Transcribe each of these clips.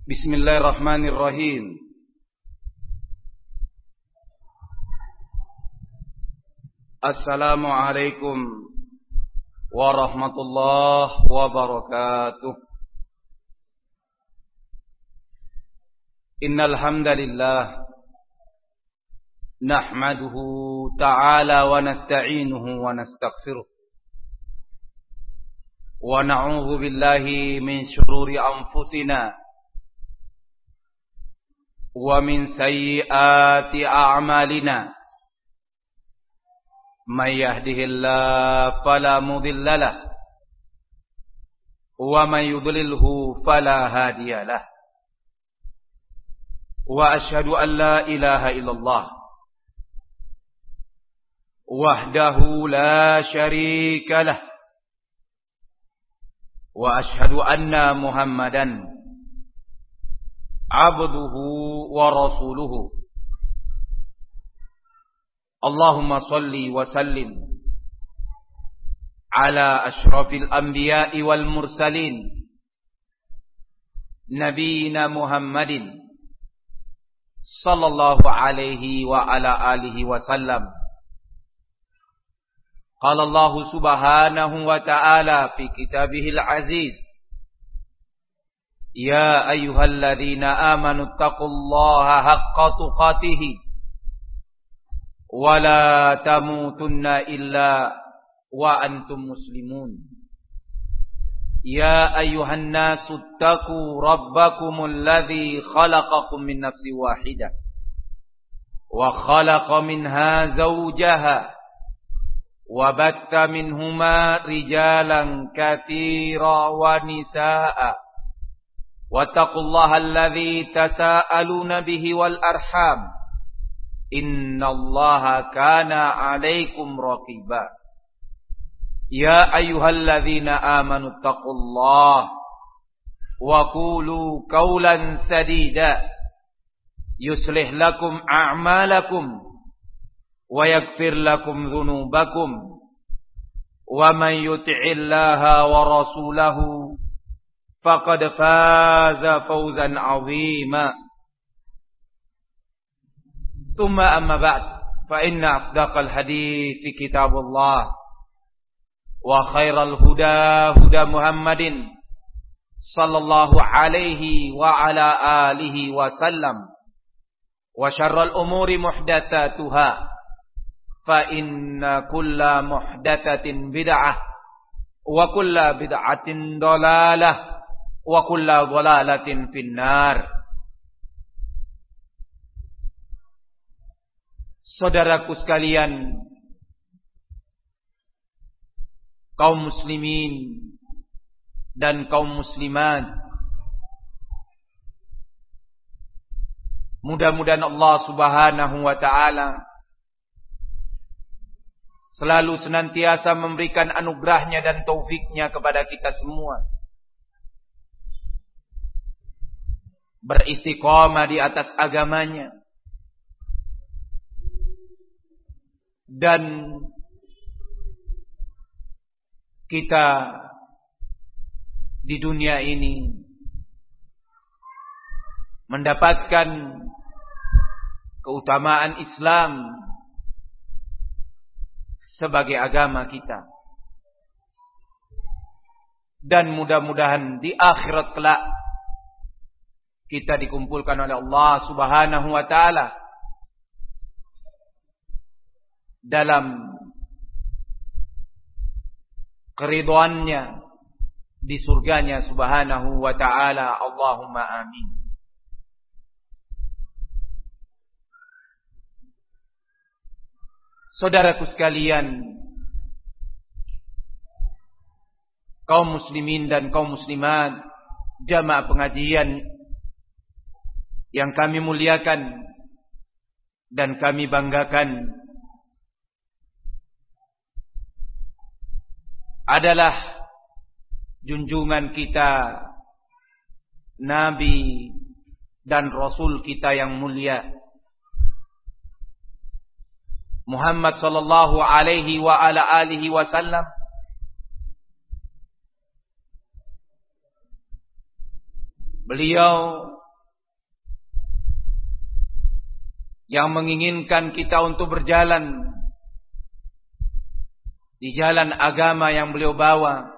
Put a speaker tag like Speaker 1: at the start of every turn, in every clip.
Speaker 1: Bismillahirrahmanirrahim. Assalamualaikum warahmatullahi wabarakatuh. Innal hamdalillah nahmaduhu ta'ala wa nasta'inuhu wa nastaghfiruh. Wa na'udzu billahi min shururi anfusina wa min sayyiati a'malina. May yahdihillahu fala mudilla lahu wa may yudlilhu fala hadiya lahu. Wa asyhadu an la ilaha illallah wahdahu la syarika lah. Wa asyhadu anna Muhammadan abduhu wa rasuluhu. Allahumma salli wa sallim ala asyrafil anbiya'i wal mursalin nabiyina Muhammadin sallallahu alaihi wa ala alihi wa sallam. Qala Allah subhanahu wa ta'ala fi kitabihil aziz, ya ayyuhalladzina amanu taqullaha haqqa tuqatih wa la tamutunna illa wa antum muslimun. Ya ayyuhan nasu taqu rabbakumul ladzi khalaqakum min nafsin wahidah wa khalaqa minha zawjaha wa batta minhuma rijalan katsira wa nisaa. Wattaqullaha alladzi tasaaluna bihi wal arham. Innallaha kana 'alaikum raqiba. Ya ayyuhalladzina amanu taqullaha wa qulu qawlan sadida yuslih lakum a'malakum wa yaghfir lakum dhunubakum wa man yuti'illaha wa rasulahu faqad faza fawzan 'azima. Tsumma amma ba'd, fa inna asdaqal hadithi kitabullah wa khairal huda huda Muhammadin sallallahu alaihi wa ala alihi wa sallam, wa syarrul umuri muhdatsatuha fa inna kulla muhdatsatin bid'ah wa kulla bid'atin dhalalah wa kulla dhalalatin finnar. Saudaraku sekalian, kaum muslimin dan kaum muslimat, mudah-mudahan Allah subhanahu wa ta'ala selalu senantiasa memberikan anugerahnya dan taufiknya kepada kita semua, beristiqamah di atas agamanya, dan kita di dunia ini mendapatkan keutamaan Islam sebagai agama kita, dan mudah-mudahan di akhirat kelak kita dikumpulkan oleh Allah subhanahu wa ta'ala dalam keridhaannya di surganya subhanahu wa ta'ala. Allahumma amin. Saudaraku sekalian, kaum muslimin dan kaum muslimat, jamaah pengajian yang kami muliakan dan kami banggakan, adalah junjungan kita, Nabi dan Rasul kita yang mulia Muhammad sallallahu alaihi wa ala alihi wasallam, Beliau yang menginginkan kita untuk berjalan di jalan agama yang beliau bawa,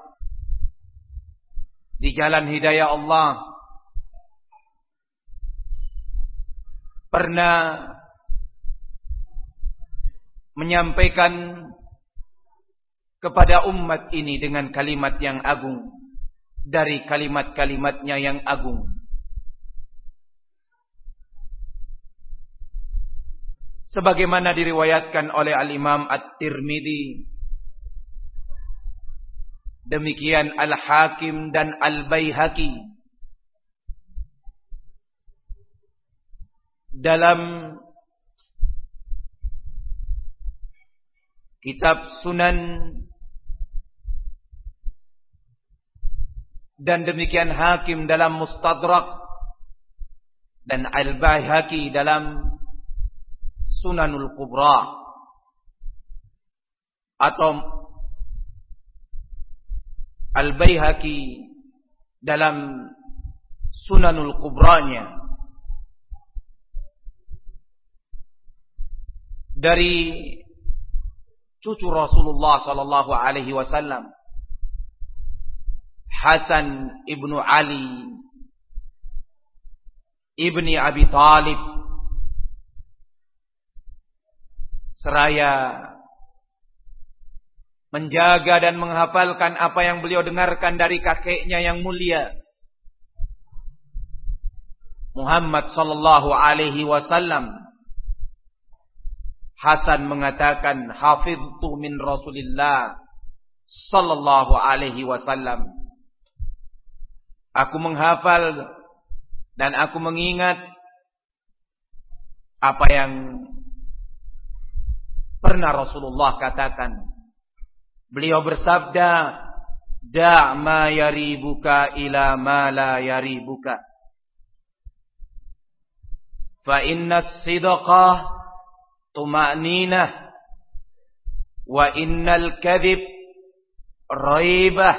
Speaker 1: di jalan hidayah Allah, pernah menyampaikan kepada umat ini dengan kalimat yang agung dari kalimat-kalimatnya yang agung. Sebagaimana diriwayatkan oleh Al-Imam At-Tirmidzi, demikian Al-Hakim dan Al-Baihaqi dalam kitab Sunan, dan demikian Hakim dalam Mustadrak, dan Al-Baihaqi dalam Sunanul Kubra, atau Al-Baihaqi dalam Sunanul Kubranya, dari cucu Rasulullah sallallahu alaihi wasallam, Hasan ibnu Ali ibni Abi Talib, seraya menjaga dan menghafalkan apa yang beliau dengarkan dari kakeknya yang mulia Muhammad sallallahu alaihi wasallam. Hasan mengatakan, hafiztu min Rasulillah sallallahu alaihi wasallam. Aku menghafal dan aku mengingat apa yang pernah Rasulullah katakan. Beliau bersabda, da' ma yaribuka ila ma la yaribuka. Fa inna as-sidqah tuma'ninah wa innal kadhib raibah.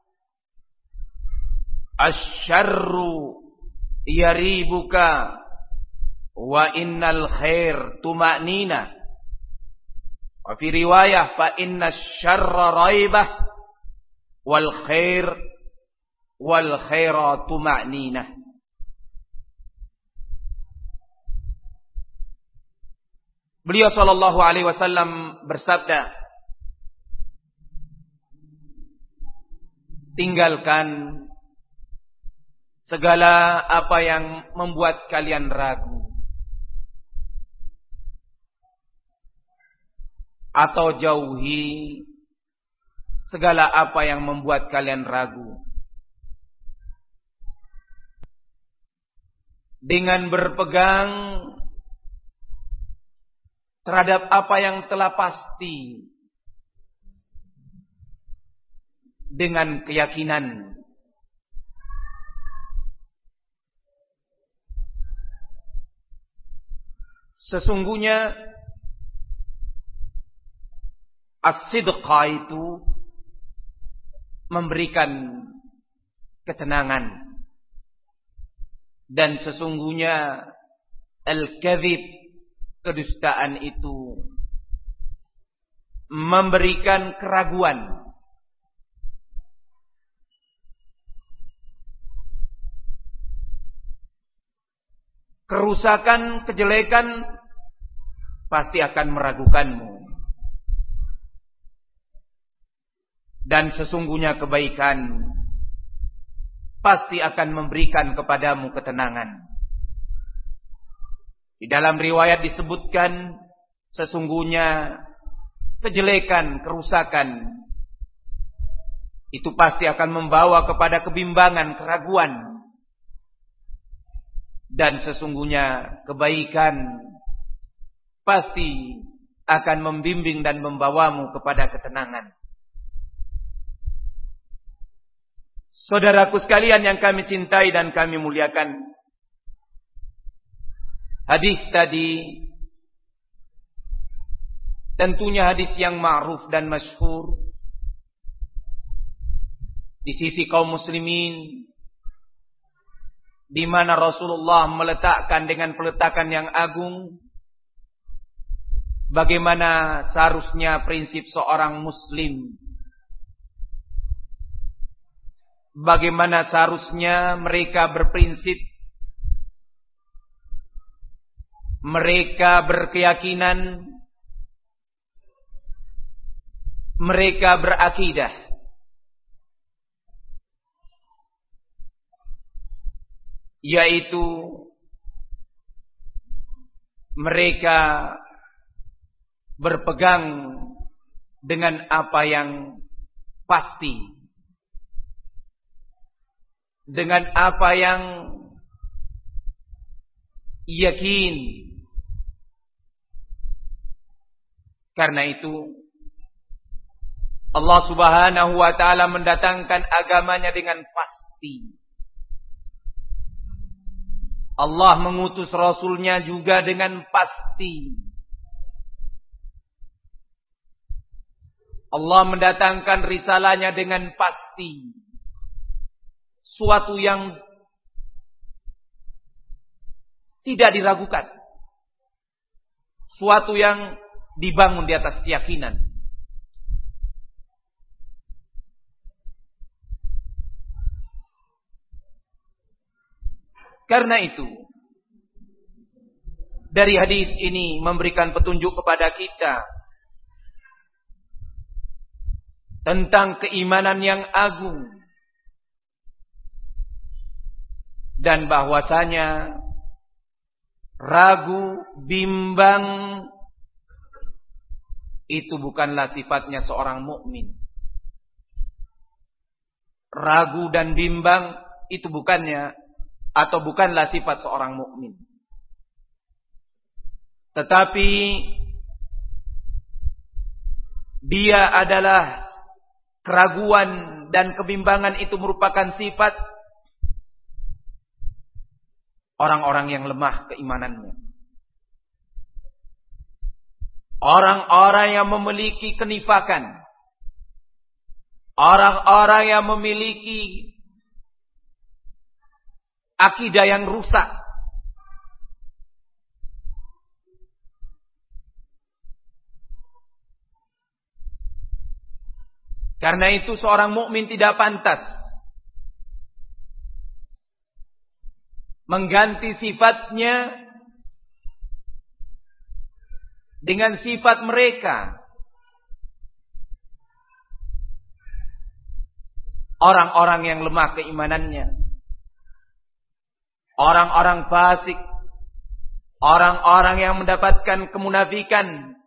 Speaker 1: Asy-syarru yaribuka wa innal khair tuma'ninah. Wa fi riwayah fa inna asy-syarra raibah wal khaira tuma'ninah. Beliau sallallahu alaihi wasallam bersabda, tinggalkan segala apa yang membuat kalian ragu, atau jauhi segala apa yang membuat kalian ragu, dengan berpegang terhadap apa yang telah pasti, dengan keyakinan. Sesungguhnya as-sidqa itu memberikan ketenangan, dan sesungguhnya al-kadhib, kedustaan itu memberikan keraguan. Kerusakan, kejelekan pasti akan meragukanmu. Dan sesungguhnya kebaikan pasti akan memberikan kepadamu ketenangan. Di dalam riwayat disebutkan, sesungguhnya kejelekan, kerusakan itu pasti akan membawa kepada kebimbangan, keraguan. Dan sesungguhnya kebaikan pasti akan membimbing dan membawamu kepada ketenangan. Saudaraku sekalian yang kami cintai dan kami muliakan, hadis tadi tentunya hadis yang ma'ruf dan masyhur di sisi kaum muslimin, di mana Rasulullah meletakkan dengan peletakan yang agung bagaimana seharusnya prinsip seorang muslim, bagaimana seharusnya mereka berprinsip, mereka berkeyakinan, mereka berakidah. Yaitu mereka berpegang dengan apa yang pasti, dengan apa yang yakin. Karena itu Allah Subhanahu wa ta'ala mendatangkan agamanya dengan pasti. Allah mengutus Rasulnya juga dengan pasti. Allah mendatangkan risalahnya dengan pasti. Suatu yang tidak diragukan. Suatu yang dibangun di atas keyakinan. Karena itu, dari hadis ini memberikan petunjuk kepada kita tentang keimanan yang agung dan bahwasanya ragu, bimbang itu bukanlah sifatnya seorang mukmin. Ragu dan bimbang itu bukanlah sifat seorang mukmin. Tetapi dia adalah keraguan dan kebimbangan itu merupakan sifat orang-orang yang lemah keimanannya. Orang-orang yang memiliki kenifakan. Orang-orang yang memiliki akidah yang rusak. Karena itu seorang mukmin tidak pantas mengganti sifatnya dengan sifat mereka. Orang-orang yang lemah keimanannya. Orang-orang fasik, orang-orang yang mendapatkan kemunafikan,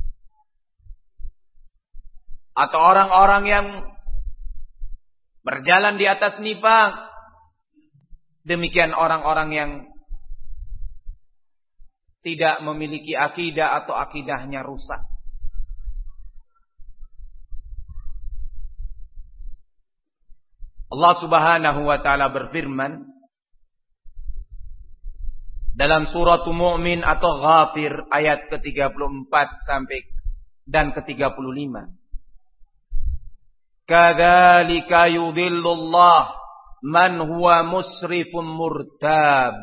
Speaker 1: atau orang-orang yang berjalan di atas nifaq. Demikian orang-orang yang tidak memiliki akidah atau akidahnya rusak. Allah Subhanahu wa ta'ala berfirman dalam surah Mu'min atau Ghafir ayat ke-34 sampai dan ke-35. Kadzalika yudhillullah man huwa musrifun murtab.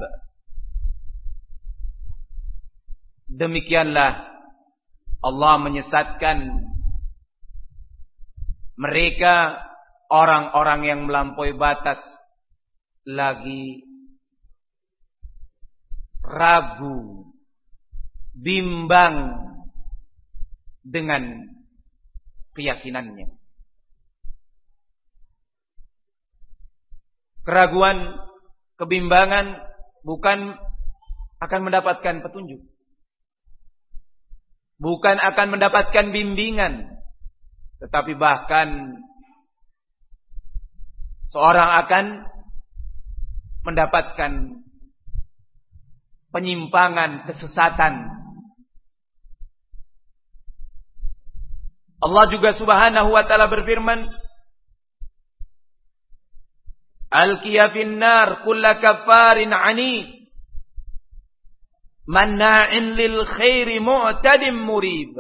Speaker 1: Demikianlah Allah menyesatkan mereka, orang-orang yang melampaui batas, lagi ragu, bimbang dengan keyakinannya. Keraguan, kebimbangan bukan akan mendapatkan petunjuk. Bukan akan mendapatkan bimbingan. Tetapi bahkan seorang akan mendapatkan penyimpangan, kesesatan. Allah juga Subhanahu wa ta'ala berfirman, Alqiya fin nar kulla kafarin anid manna'in lil khairi mu'tadim murib.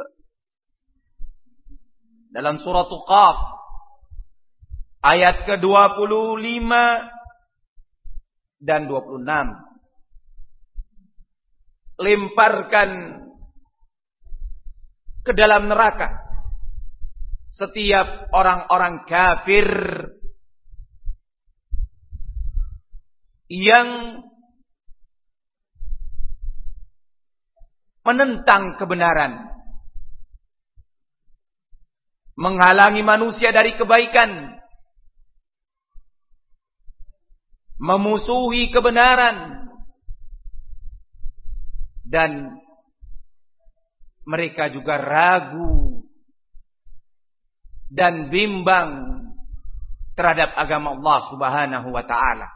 Speaker 1: Dalam surah Qaf ayat ke-25 dan 26. Lemparkan ke dalam neraka setiap orang-orang kafir yang menentang kebenaran, menghalangi manusia dari kebaikan, memusuhi kebenaran, dan mereka juga ragu dan bimbang terhadap agama Allah Subhanahu wa ta'ala.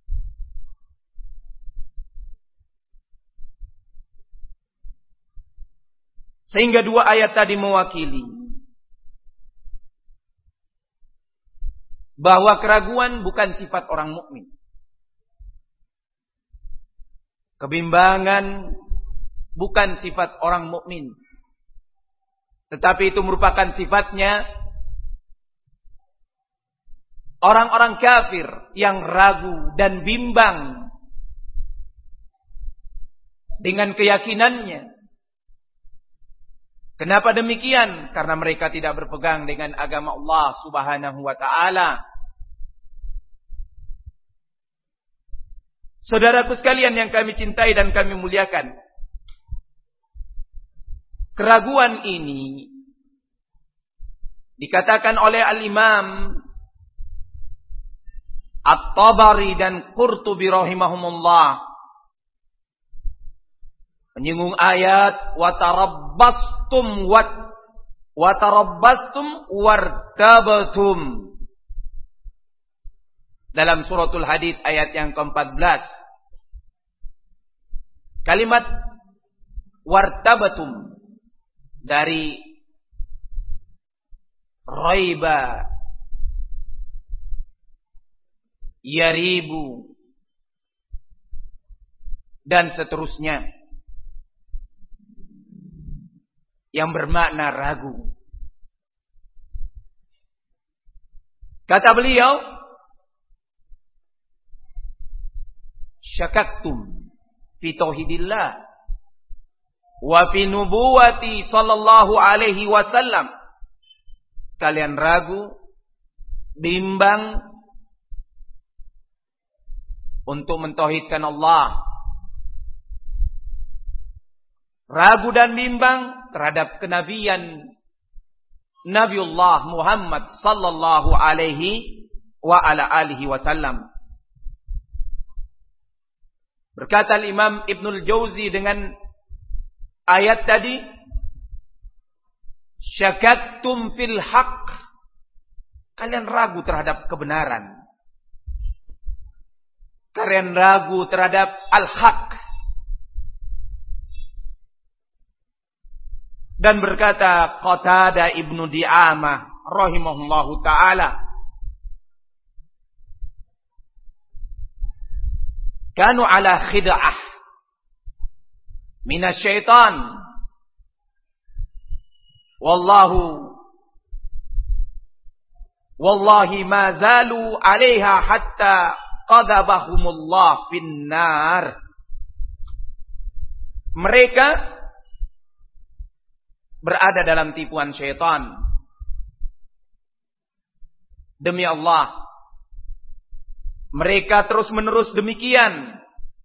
Speaker 1: Sehingga dua ayat tadi mewakili bahwa keraguan bukan sifat orang mukmin. Kebimbangan bukan sifat orang mukmin. Tetapi itu merupakan sifatnya orang-orang kafir yang ragu dan bimbang dengan keyakinannya. Kenapa demikian? Karena mereka tidak berpegang dengan agama Allah Subhanahu wa ta'ala. Saudaraku sekalian yang kami cintai dan kami muliakan, keraguan ini dikatakan oleh Al-Imam At-Tabari dan Qurtubi rahimahumullah, menyinggung ayat watarabbastum wartabtum dalam suratul Hadid ayat yang ke-14. Kalimat wartabatum dari raiba yaribu dan seterusnya yang bermakna ragu. Kata beliau, syakaktum fi tauhidillah wa fi nubuwati sallallahu alaihi wasallam. Kalian ragu, bimbang untuk mentauhidkan Allah. Ragu dan bimbang terhadap kenabian Nabiullah Muhammad sallallahu alaihi wa ala alihi wasallam. Berkata Imam Ibnul Jauzi dengan ayat tadi, syakaktum fil haqq. Kalian ragu terhadap kebenaran. Kalian ragu terhadap al-haq. Dan berkata Qatadah Ibnu Di'amah rahimahullahu ta'ala, kanu ala khid'ah minasyaitan wallahi ma zalu 'alaiha hatta qadabahumullah finnar. Mereka berada dalam tipuan syaitan. Demi Allah, mereka terus-menerus demikian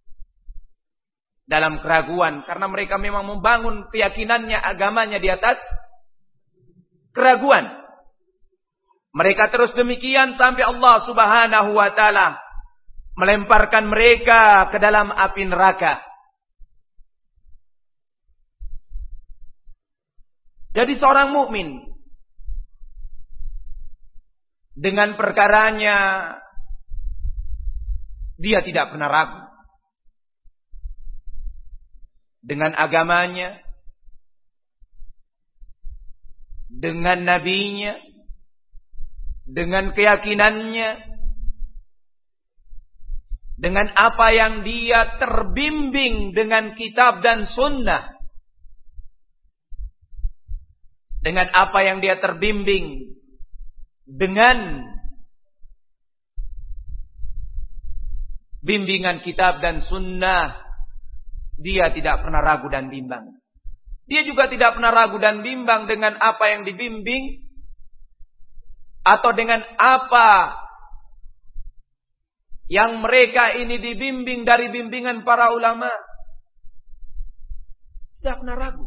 Speaker 1: dalam keraguan, karena mereka memang membangun keyakinannya, agamanya di atas keraguan. Mereka terus demikian sampai Allah Subhanahu wa ta'ala melemparkan mereka ke dalam api neraka. Jadi seorang mukmin dengan perkaranya dia tidak pernah ragu. Dengan agamanya, dengan nabinya, dengan keyakinannya, dengan apa yang dia terbimbing dengan kitab dan sunnah, dengan apa yang dia terbimbing dengan bimbingan kitab dan sunnah, dia tidak pernah ragu dan bimbang. Dia juga tidak pernah ragu dan bimbang dengan apa yang dibimbing atau dengan apa yang mereka ini dibimbing dari bimbingan para ulama. Tidak pernah ragu.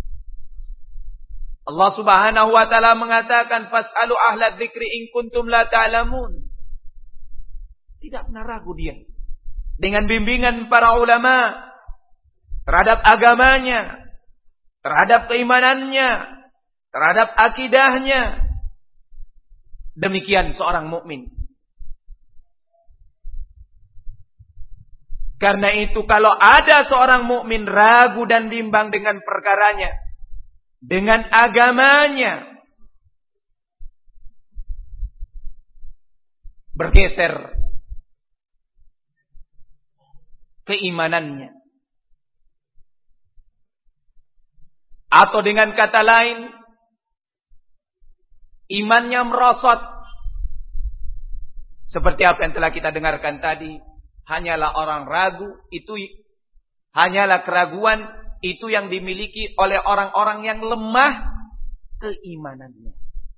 Speaker 1: Allah Subhanahu wa taala mengatakan, "Fas'alu ahla dzikri in kuntum la ta'lamun." Tidak pernah ragu dia dengan bimbingan para ulama terhadap agamanya, terhadap keimanannya, terhadap akidahnya. Demikian seorang mukmin. Karena itu kalau ada seorang mukmin ragu dan bimbang dengan perkaranya, dengan agamanya, bergeser keimanannya. Atau dengan kata lain, imannya merosot. Seperti apa yang telah kita dengarkan tadi, hanyalah orang ragu, itu hanyalah keraguan, itu yang dimiliki oleh orang-orang yang lemah keimanannya.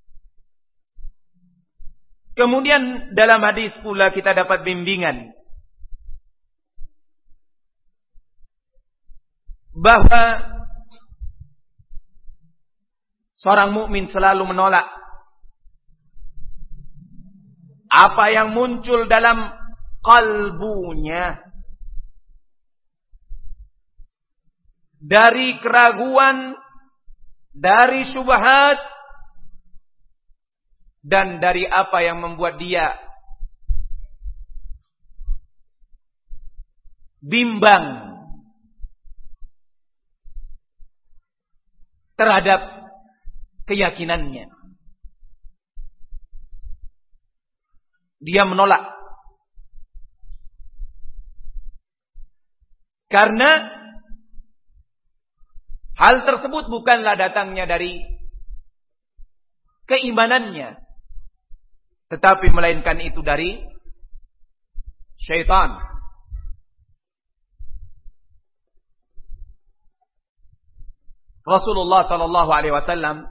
Speaker 1: Kemudian dalam hadis pula kita dapat bimbingan bahwa seorang mukmin selalu menolak apa yang muncul dalam kalbunya dari keraguan, dari syubhat, dan dari apa yang membuat dia bimbang terhadap keyakinannya. Dia menolak. Karena hal tersebut bukanlah datangnya dari keimanannya, tetapi melainkan itu dari syaitan. Rasulullah sallallahu alaihi wasallam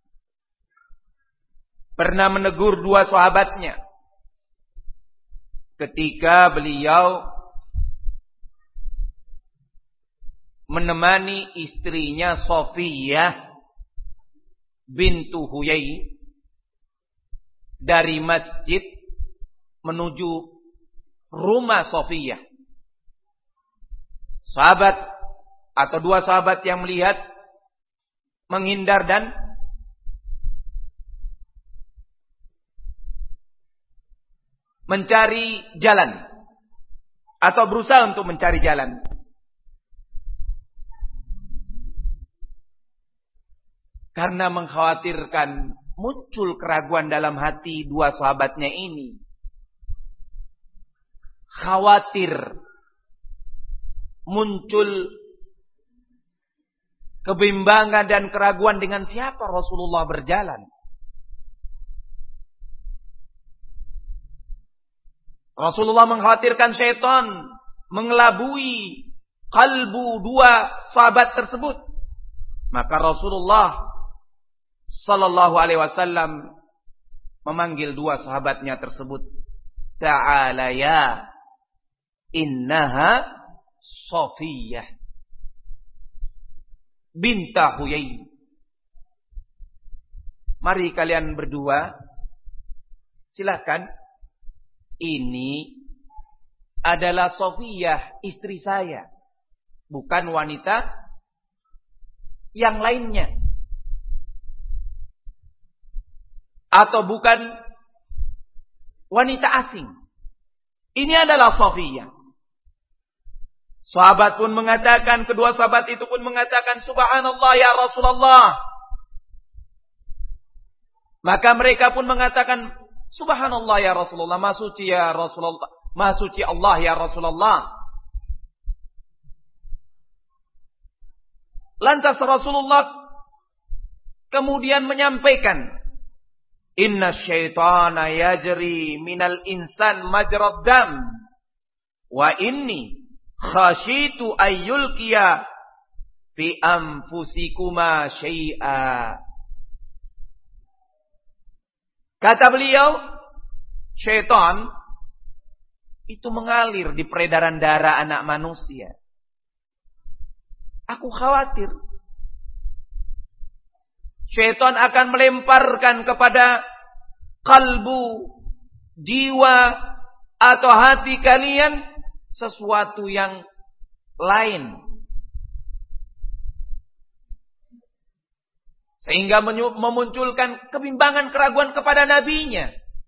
Speaker 1: pernah menegur dua sahabatnya ketika beliau menemani istrinya Safiyah bintu Huyai dari masjid menuju rumah Safiyah. Sahabat atau dua sahabat yang melihat menghindar dan mencari jalan atau berusaha untuk mencari jalan. Karena mengkhawatirkan muncul keraguan dalam hati dua sahabatnya ini. Khawatir muncul kebimbangan dan keraguan dengan siapa Rasulullah berjalan. Rasulullah mengkhawatirkan syaitan mengelabui kalbu dua sahabat tersebut. Maka Rasulullah sallallahu alaihi wasallam memanggil dua sahabatnya tersebut. Ta'ala ya, innaha Safiyah binta Huyai. Mari kalian berdua, silakan. Ini adalah Safiyah, istri saya, bukan wanita yang lainnya, atau bukan wanita asing. Ini adalah Safiyah. Sahabat pun mengatakan, kedua sahabat itu pun mengatakan, Subhanallah ya Rasulullah. Maka mereka pun mengatakan, Subhanallah ya Rasulullah, Maha suci ya Rasulullah, Maha suci Allah ya Rasulullah. Lantas Rasulullah kemudian menyampaikan, Inna syaitana yajri minal insan majrad dam, Wa inni khashitu ayyulqiya fi anfusikuma syai'a. Kata beliau, syaitan itu mengalir di peredaran darah anak manusia. Aku khawatir syaitan akan melemparkan kepada kalbu, jiwa, atau hati kalian sesuatu yang lain. Sehingga memunculkan kebimbangan, keraguan kepada nabinya.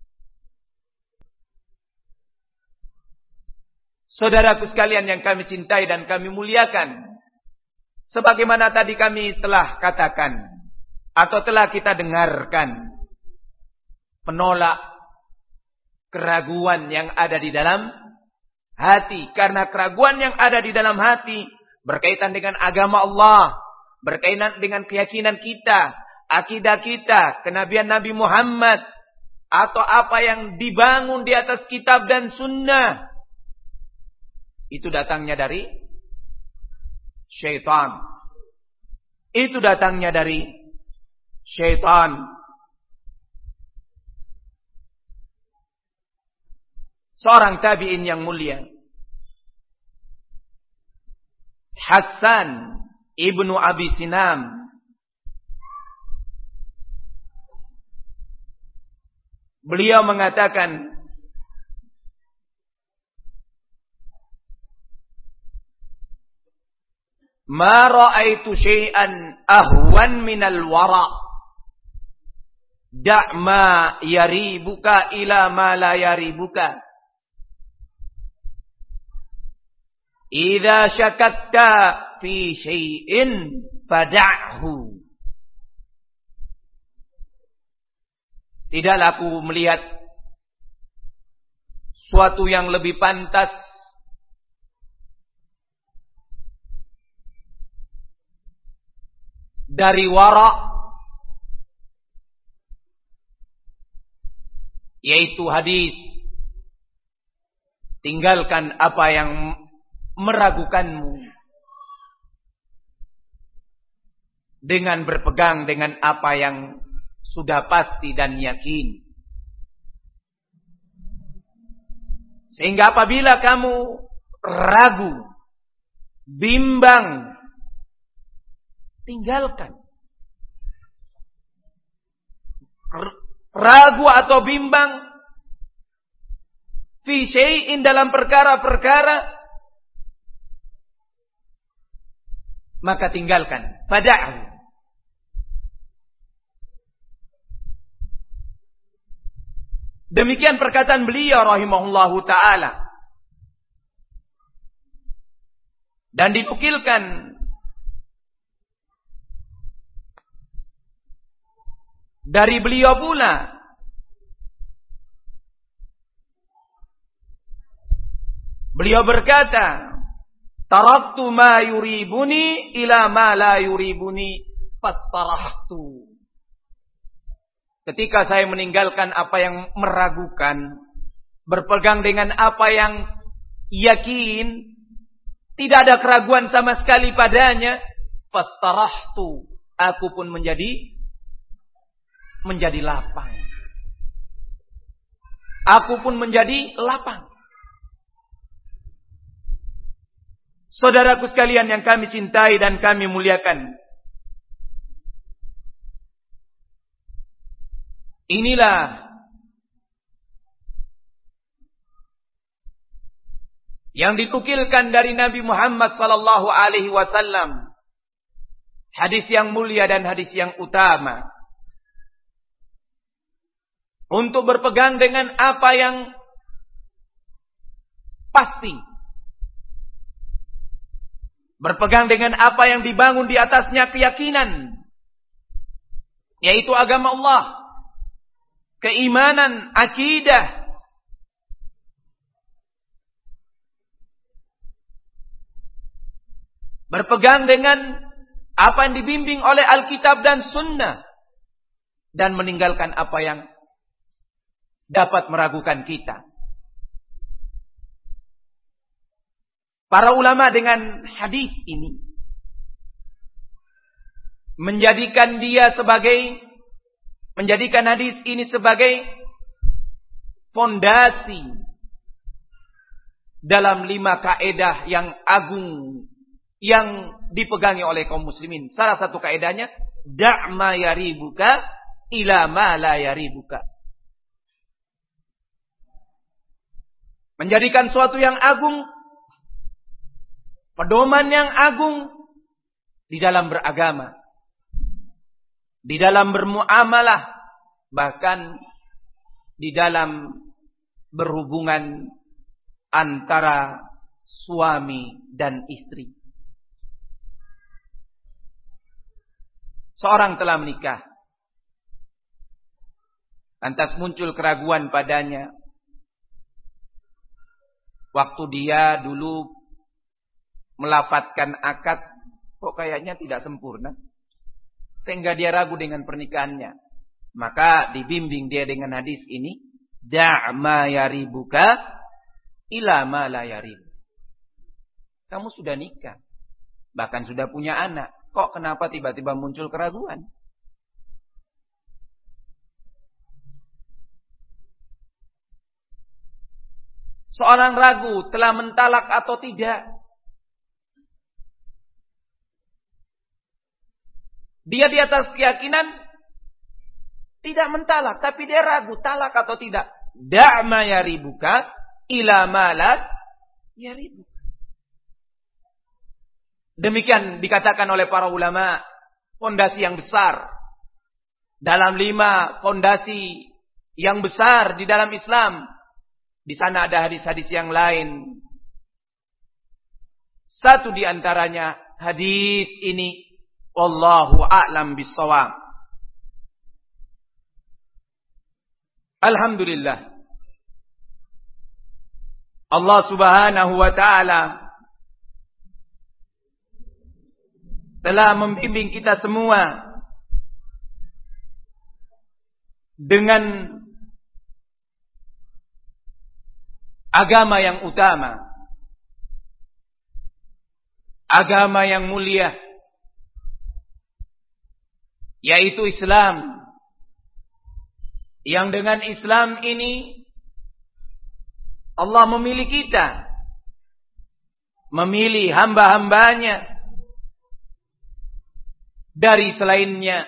Speaker 1: Saudaraku sekalian yang kami cintai dan kami muliakan. Sebagaimana tadi kami telah katakan, atau telah kita dengarkan, menolak keraguan yang ada di dalam hati. Karena keraguan yang ada di dalam hati berkaitan dengan agama Allah, berkaitan dengan keyakinan kita, akidah kita, kenabian Nabi Muhammad, atau apa yang dibangun di atas kitab dan sunnah, itu datangnya dari syaitan. Itu datangnya dari syaitan. Seorang tabi'in yang mulia, Hasan ibnu Abi Sinam, beliau mengatakan, ma ra'aitu syai'an ahwan minal wara' da' ma yaribuka ila ma la yaribuka idza syakatta fi syai'in fada'hu. Tidaklah aku melihat suatu yang lebih pantas dari wara', yaitu hadis, tinggalkan apa yang meragukanmu dengan berpegang dengan apa yang sudah pasti dan yakin. Sehingga apabila kamu ragu, bimbang, tinggalkan. Ragu atau bimbang fi syai'in, dalam perkara-perkara, maka tinggalkan. Fada'hu. Demikian perkataan beliau rahimahullahu ta'ala. Dan dinukilkan dari beliau pula, beliau berkata, taraktu ma yuribuni ila ma la yuribuni fastarahtu. Ketika saya meninggalkan apa yang meragukan, berpegang dengan apa yang yakin, tidak ada keraguan sama sekali padanya, fastarahtu, aku pun menjadi lapang. Aku pun menjadi lapang. Saudaraku sekalian yang kami cintai dan kami muliakan, inilah yang dinukilkan dari Nabi Muhammad sallallahu alaihi wasallam, hadis yang mulia dan hadis yang utama, untuk berpegang dengan apa yang pasti, berpegang dengan apa yang dibangun di atasnya keyakinan, yaitu agama Allah, keimanan, akidah. Berpegang dengan apa yang dibimbing oleh Alkitab dan Sunnah, dan meninggalkan apa yang dapat meragukan kita. para ulama dengan hadis ini menjadikan hadis ini sebagai fondasi dalam 5 kaedah yang agung yang dipegangi oleh kaum muslimin. Salah satu kaedahnya, da' ma yaribuka ila ma la yaribuka. Menjadikan suatu yang agung, pedoman yang agung di dalam beragama, di dalam bermuamalah, bahkan di dalam berhubungan antara suami dan istri. Seorang telah menikah, lantas muncul keraguan padanya. Waktu dia dulu melafadzkan akad, kok kayaknya tidak sempurna, sehingga dia ragu dengan pernikahannya. Maka dibimbing dia dengan hadis ini, da' ma yaribuka ila ma la yarib. Kamu sudah nikah, bahkan sudah punya anak, kok kenapa tiba-tiba muncul keraguan? Seorang ragu telah mentalak atau tidak. Dia di atas keyakinan tidak mentalak, tapi dia ragu talak atau tidak. Da' ma yaribuka ila ma la yaribuka. Demikian dikatakan oleh para ulama, fondasi yang besar dalam 5 fondasi yang besar di dalam Islam. Di sana ada hadis-hadis yang lain. Satu di antaranya hadis ini, wallahu a'lam bissawab. Alhamdulillah, Allah Subhanahu wa ta'ala telah membimbing kita semua dengan agama yang utama, agama yang mulia, yaitu Islam. Yang dengan Islam ini Allah memilih kita, memilih hamba-hambanya dari selainnya.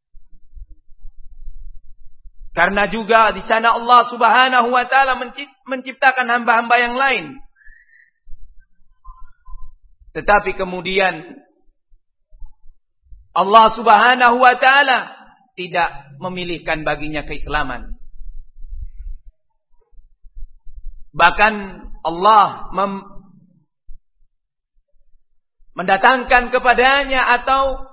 Speaker 1: Karena juga di sana Allah Subhanahu wa ta'ala menciptakan hamba-hamba yang lain. Tetapi kemudian Allah Subhanahu wa ta'ala tidak memilihkan baginya keislaman. Bahkan Allah mendatangkan kepadanya atau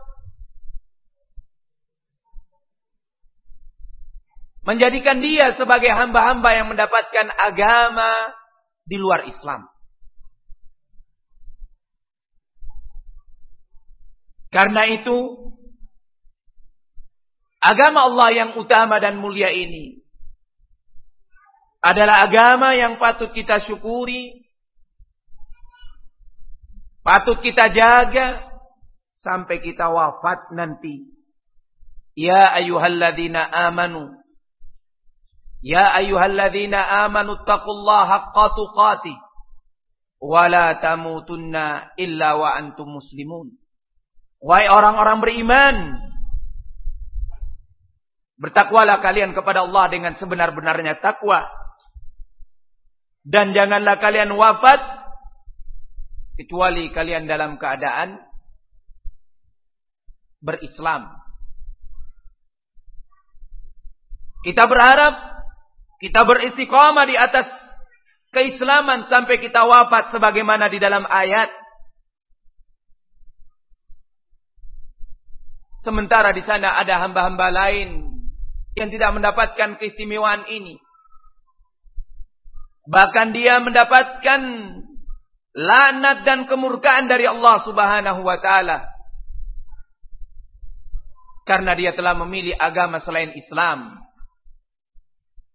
Speaker 1: menjadikan dia sebagai hamba-hamba yang mendapatkan agama di luar Islam. Karena itu, agama Allah yang utama dan mulia ini adalah agama yang patut kita syukuri, patut kita jaga sampai kita wafat nanti. Ya ayyuhalladzina amanu, ya ayyuhalladzina amanu taqullaha haqqa tuqatih wa la tamutunna illa wa antum muslimun. Wahai orang-orang beriman, bertakwalah kalian kepada Allah dengan sebenar-benarnya takwa, dan janganlah kalian wafat kecuali kalian dalam keadaan berislam. Kita berharap kita beristiqamah di atas keislaman sampai kita wafat sebagaimana di dalam ayat. Sementara di sana ada hamba-hamba lain yang tidak mendapatkan keistimewaan ini. Bahkan dia mendapatkan laknat dan kemurkaan dari Allah Subhanahu wa ta'ala. Karena dia telah memilih agama selain Islam.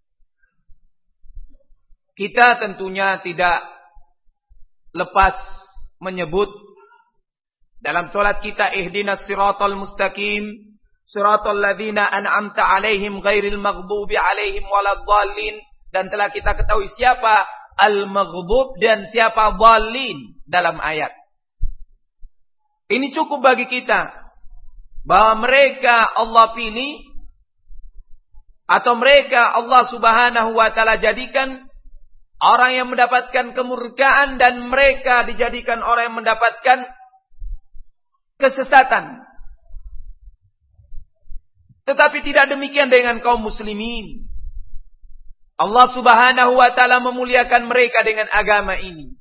Speaker 1: Kita tentunya tidak lepas menyebut dalam salat kita, ihdinas siratal mustaqim, siratal ladzina an'amta 'alaihim ghairil maghdubi 'alaihim waladdallin, dan telah kita ketahui siapa al-maghdub dan siapa dhallin dalam ayat. Ini cukup bagi kita bahwa mereka Allah pilih atau mereka Allah Subhanahu wa taala jadikan orang yang mendapatkan kemurkaan, dan mereka dijadikan orang yang mendapatkan kesesatan. Tetapi tidak demikian dengan kaum muslimin. Allah Subhanahu wa taala memuliakan mereka dengan agama ini,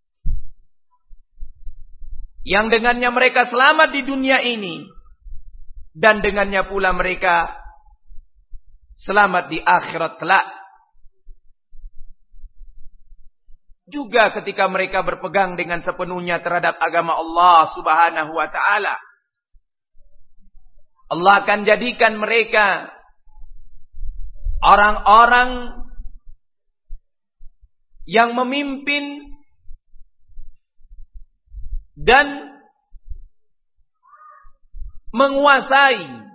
Speaker 1: yang dengannya mereka selamat di dunia ini, dan dengannya pula mereka selamat di akhirat kelak. Juga ketika mereka berpegang dengan sepenuhnya terhadap agama Allah Subhanahu wa taala, Allah akan jadikan mereka orang-orang yang memimpin dan menguasai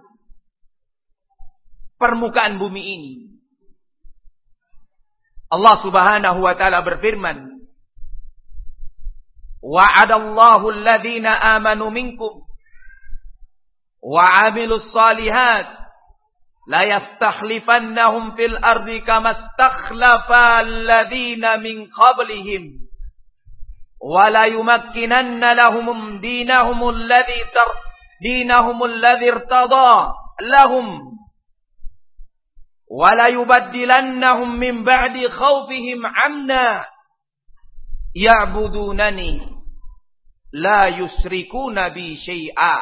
Speaker 1: permukaan bumi ini. Allah Subhanahu wa taala berfirman, wa'adallahu alladhina amanu minkum wa 'amilus shalihat la yastakhlifannahum fil ardi kama istakhlafa alladhina min qablihim wa la yumakkinanna lahum dinahum alladhi irtada lahum wala yubaddilannahum min ba'di khawfihim amna ya'budunani la yusrikuna bi syai'a.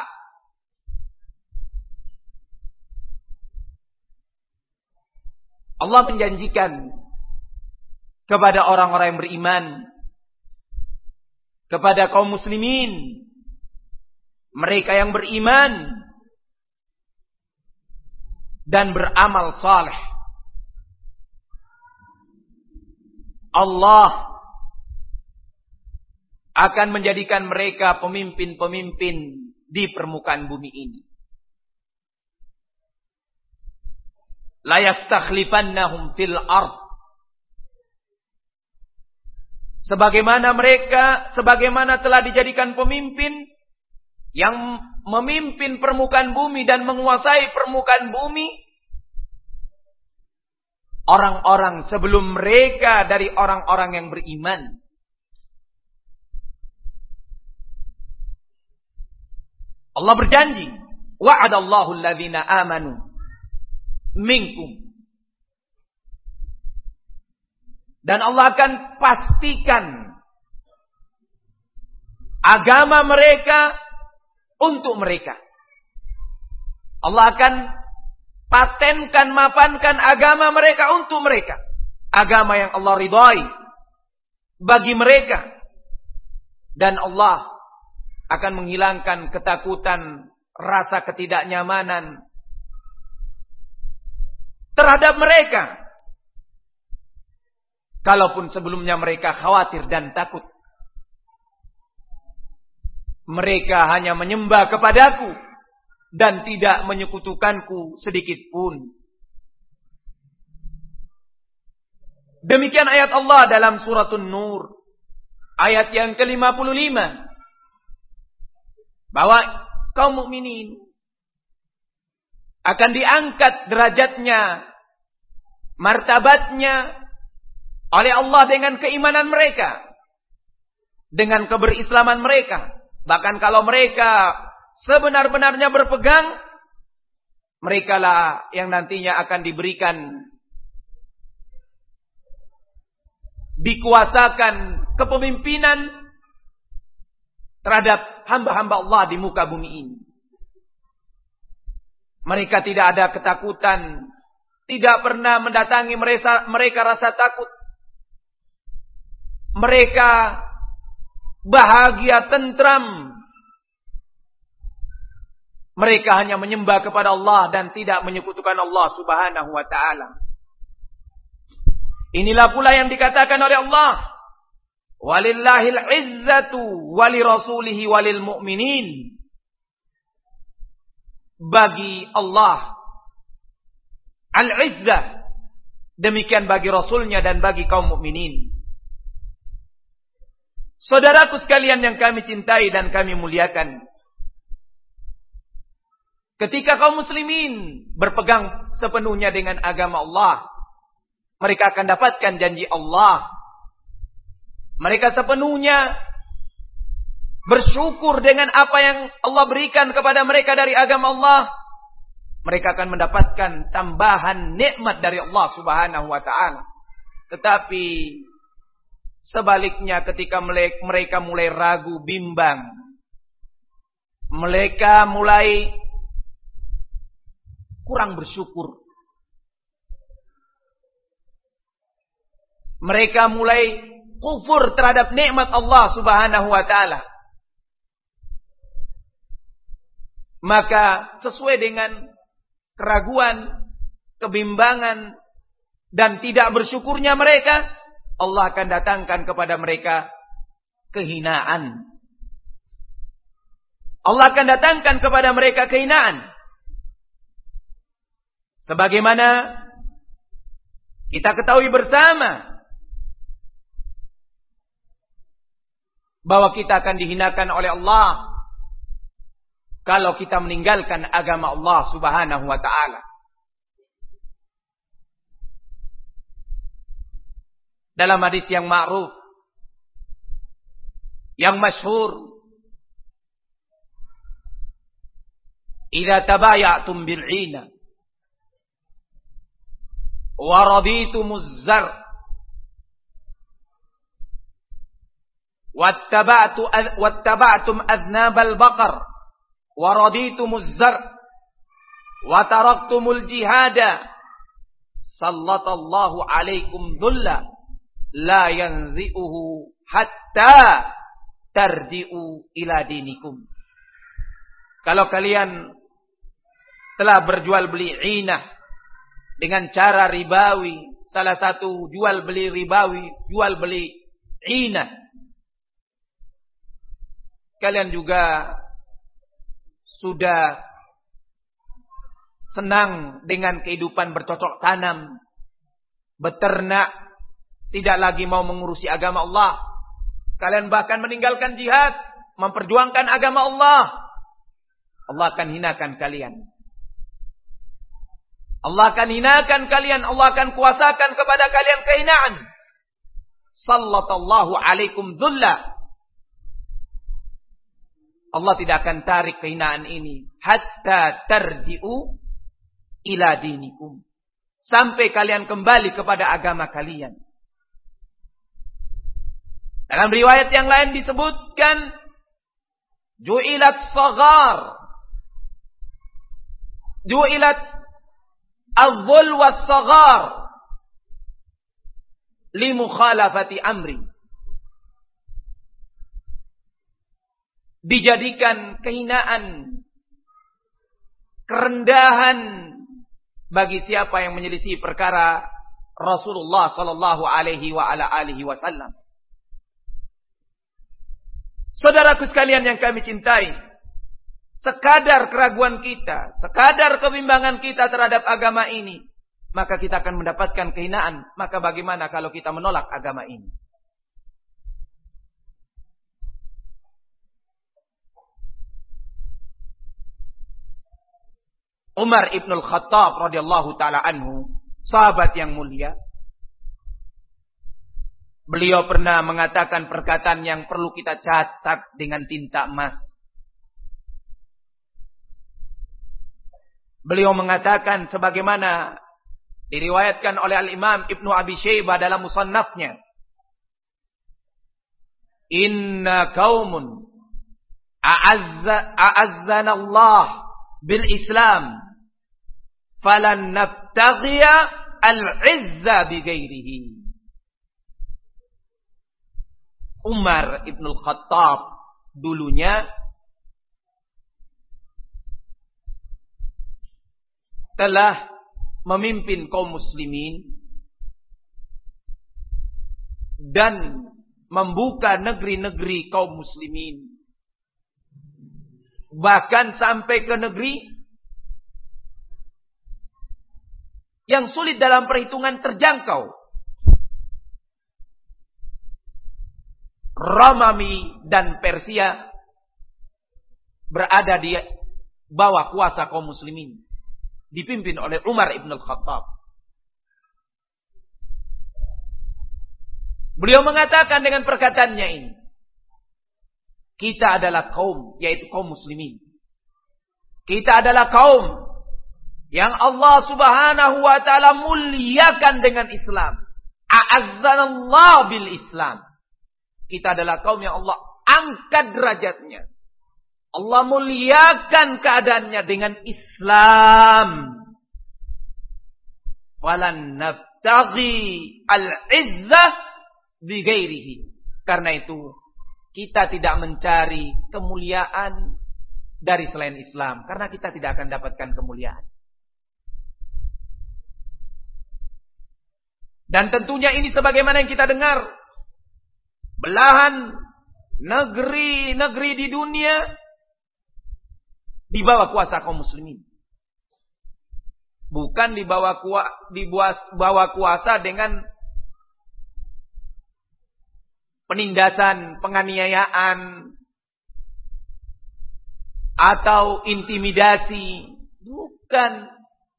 Speaker 1: Allah menjanjikan kepada orang-orang yang beriman, kepada kaum muslimin, mereka yang beriman dan beramal saleh, Allah akan menjadikan mereka pemimpin-pemimpin di permukaan bumi ini. La yastakhlifannahum fil ard. Sebagaimana telah dijadikan pemimpin yang memimpin permukaan bumi dan menguasai permukaan bumi, orang-orang sebelum mereka dari orang-orang yang beriman. Allah berjanji, wa'adallahu alladhina amanu minkum. Dan Allah akan pastikan agama mereka untuk mereka. Allah akan patenkan, mapankan agama mereka untuk mereka. Agama yang Allah ridhai bagi mereka. Dan Allah akan menghilangkan ketakutan, rasa ketidaknyamanan terhadap mereka. Kalaupun sebelumnya mereka khawatir dan takut. Mereka hanya menyembah kepadaku dan tidak menyekutukanku sedikit pun. Demikian ayat Allah dalam surat An-Nur, ayat yang ke-55. Bahwa kaum mukminin akan diangkat derajatnya, martabatnya oleh Allah dengan keimanan mereka, dengan keberislaman mereka. Bahkan kalau mereka sebenar-benarnya berpegang, merekalah yang nantinya akan diberikan, dikuasakan kepemimpinan terhadap hamba-hamba Allah di muka bumi ini. Mereka tidak ada ketakutan, tidak pernah mendatangi mereka rasa takut. Mereka bahagia, tentram. Mereka hanya menyembah kepada Allah dan tidak menyekutukan Allah Subhanahu wa taala. Inilah pula yang dikatakan oleh Allah, Walillahil izzatu walirasulihi walil mu'minin. Bagi Allah al-izzah, demikian bagi Rasulnya dan bagi kaum mukminin. Saudaraku sekalian yang kami cintai dan kami muliakan, ketika kaum muslimin berpegang sepenuhnya dengan agama Allah, mereka akan dapatkan janji Allah. Mereka sepenuhnya bersyukur dengan apa yang Allah berikan kepada mereka dari agama Allah. Mereka akan mendapatkan tambahan nikmat dari Allah Subhanahu wa ta'ala. Tetapi sebaliknya ketika mereka mulai ragu, bimbang, mereka mulai kurang bersyukur, mereka mulai kufur terhadap nikmat Allah Subhanahu wa ta'ala, maka sesuai dengan keraguan, kebimbangan, dan tidak bersyukurnya mereka, Allah akan datangkan kepada mereka kehinaan. Allah akan datangkan kepada mereka kehinaan. Sebagaimana kita ketahui bersama bahwa kita akan dihinakan oleh Allah kalau kita meninggalkan agama Allah Subhanahu wa ta'ala. Dalam hadis yang ma'ruf, yang masyhur, idza tabayatum bil 'ina wa raditumuz zar wattaba'tum adnabal baqar wa raditumuz zar wa taraktumul jihada sallatallahu alaikum dhulla la yanzi'uhu hatta tarji'u ila dinikum. Kalau kalian telah berjual beli inah dengan cara ribawi, salah satu jual beli ribawi, jual beli inah, kalian juga sudah senang dengan kehidupan bercocok tanam, beternak, tidak lagi mau mengurusi agama Allah. Kalian bahkan meninggalkan jihad, memperjuangkan agama Allah. Allah akan hinakan kalian. Allah akan hinakan kalian. Allah akan kuasakan kepada kalian kehinaan. Sallallahu alaikum dhulla. Allah tidak akan tarik kehinaan ini hatta tarji'u ila dinikum, sampai kalian kembali kepada agama kalian. Dalam riwayat yang lain disebutkan ju'ilat saghar, ju'ilat az-dhul was-saghar li mukhalafati amri. Dijadikan kehinaan, kerendahan bagi siapa yang menyelisih perkara Rasulullah sallallahu alaihi wa ala alihi wasallam. Saudaraku sekalian yang kami cintai, sekadar keraguan kita, sekadar kebimbangan kita terhadap agama ini, maka kita akan mendapatkan kehinaan. Maka bagaimana kalau kita menolak agama ini? Umar ibn al-Khattab radhiyallahu ta'ala anhu, sahabat yang mulia, beliau pernah mengatakan perkataan yang perlu kita catat dengan tinta emas. Beliau mengatakan sebagaimana diriwayatkan oleh Al-Imam Ibnu Abi Syaibah dalam musannafnya, inna qaumun a'azzana Allah bil Islam falan nabtaghiya al-'izza bi ghairihi. Umar ibn al-Khattab dulunya telah memimpin kaum muslimin dan membuka negeri-negeri kaum muslimin. Bahkan sampai ke negeri yang sulit dalam perhitungan terjangkau. Romawi dan Persia berada di bawah kuasa kaum muslimin, dipimpin oleh Umar ibn al-Khattab. Beliau mengatakan dengan perkataannya ini, kita adalah kaum, yaitu kaum muslimin. Kita adalah kaum yang Allah subhanahu wa ta'ala muliakan dengan Islam. A'azzanallah bil Islam. Kita adalah kaum yang Allah angkat derajatnya. Allah muliakan keadaannya dengan Islam. Walan nabtaghi al-izzah bighairihi. Karena itu kita tidak mencari kemuliaan dari selain Islam. Karena kita tidak akan dapatkan kemuliaan. Dan tentunya ini sebagaimana yang kita dengar. Belahan negeri-negeri di dunia di bawah kuasa kaum muslimin. Bukan di bawah kuasa dengan penindasan, penganiayaan, atau intimidasi. Bukan.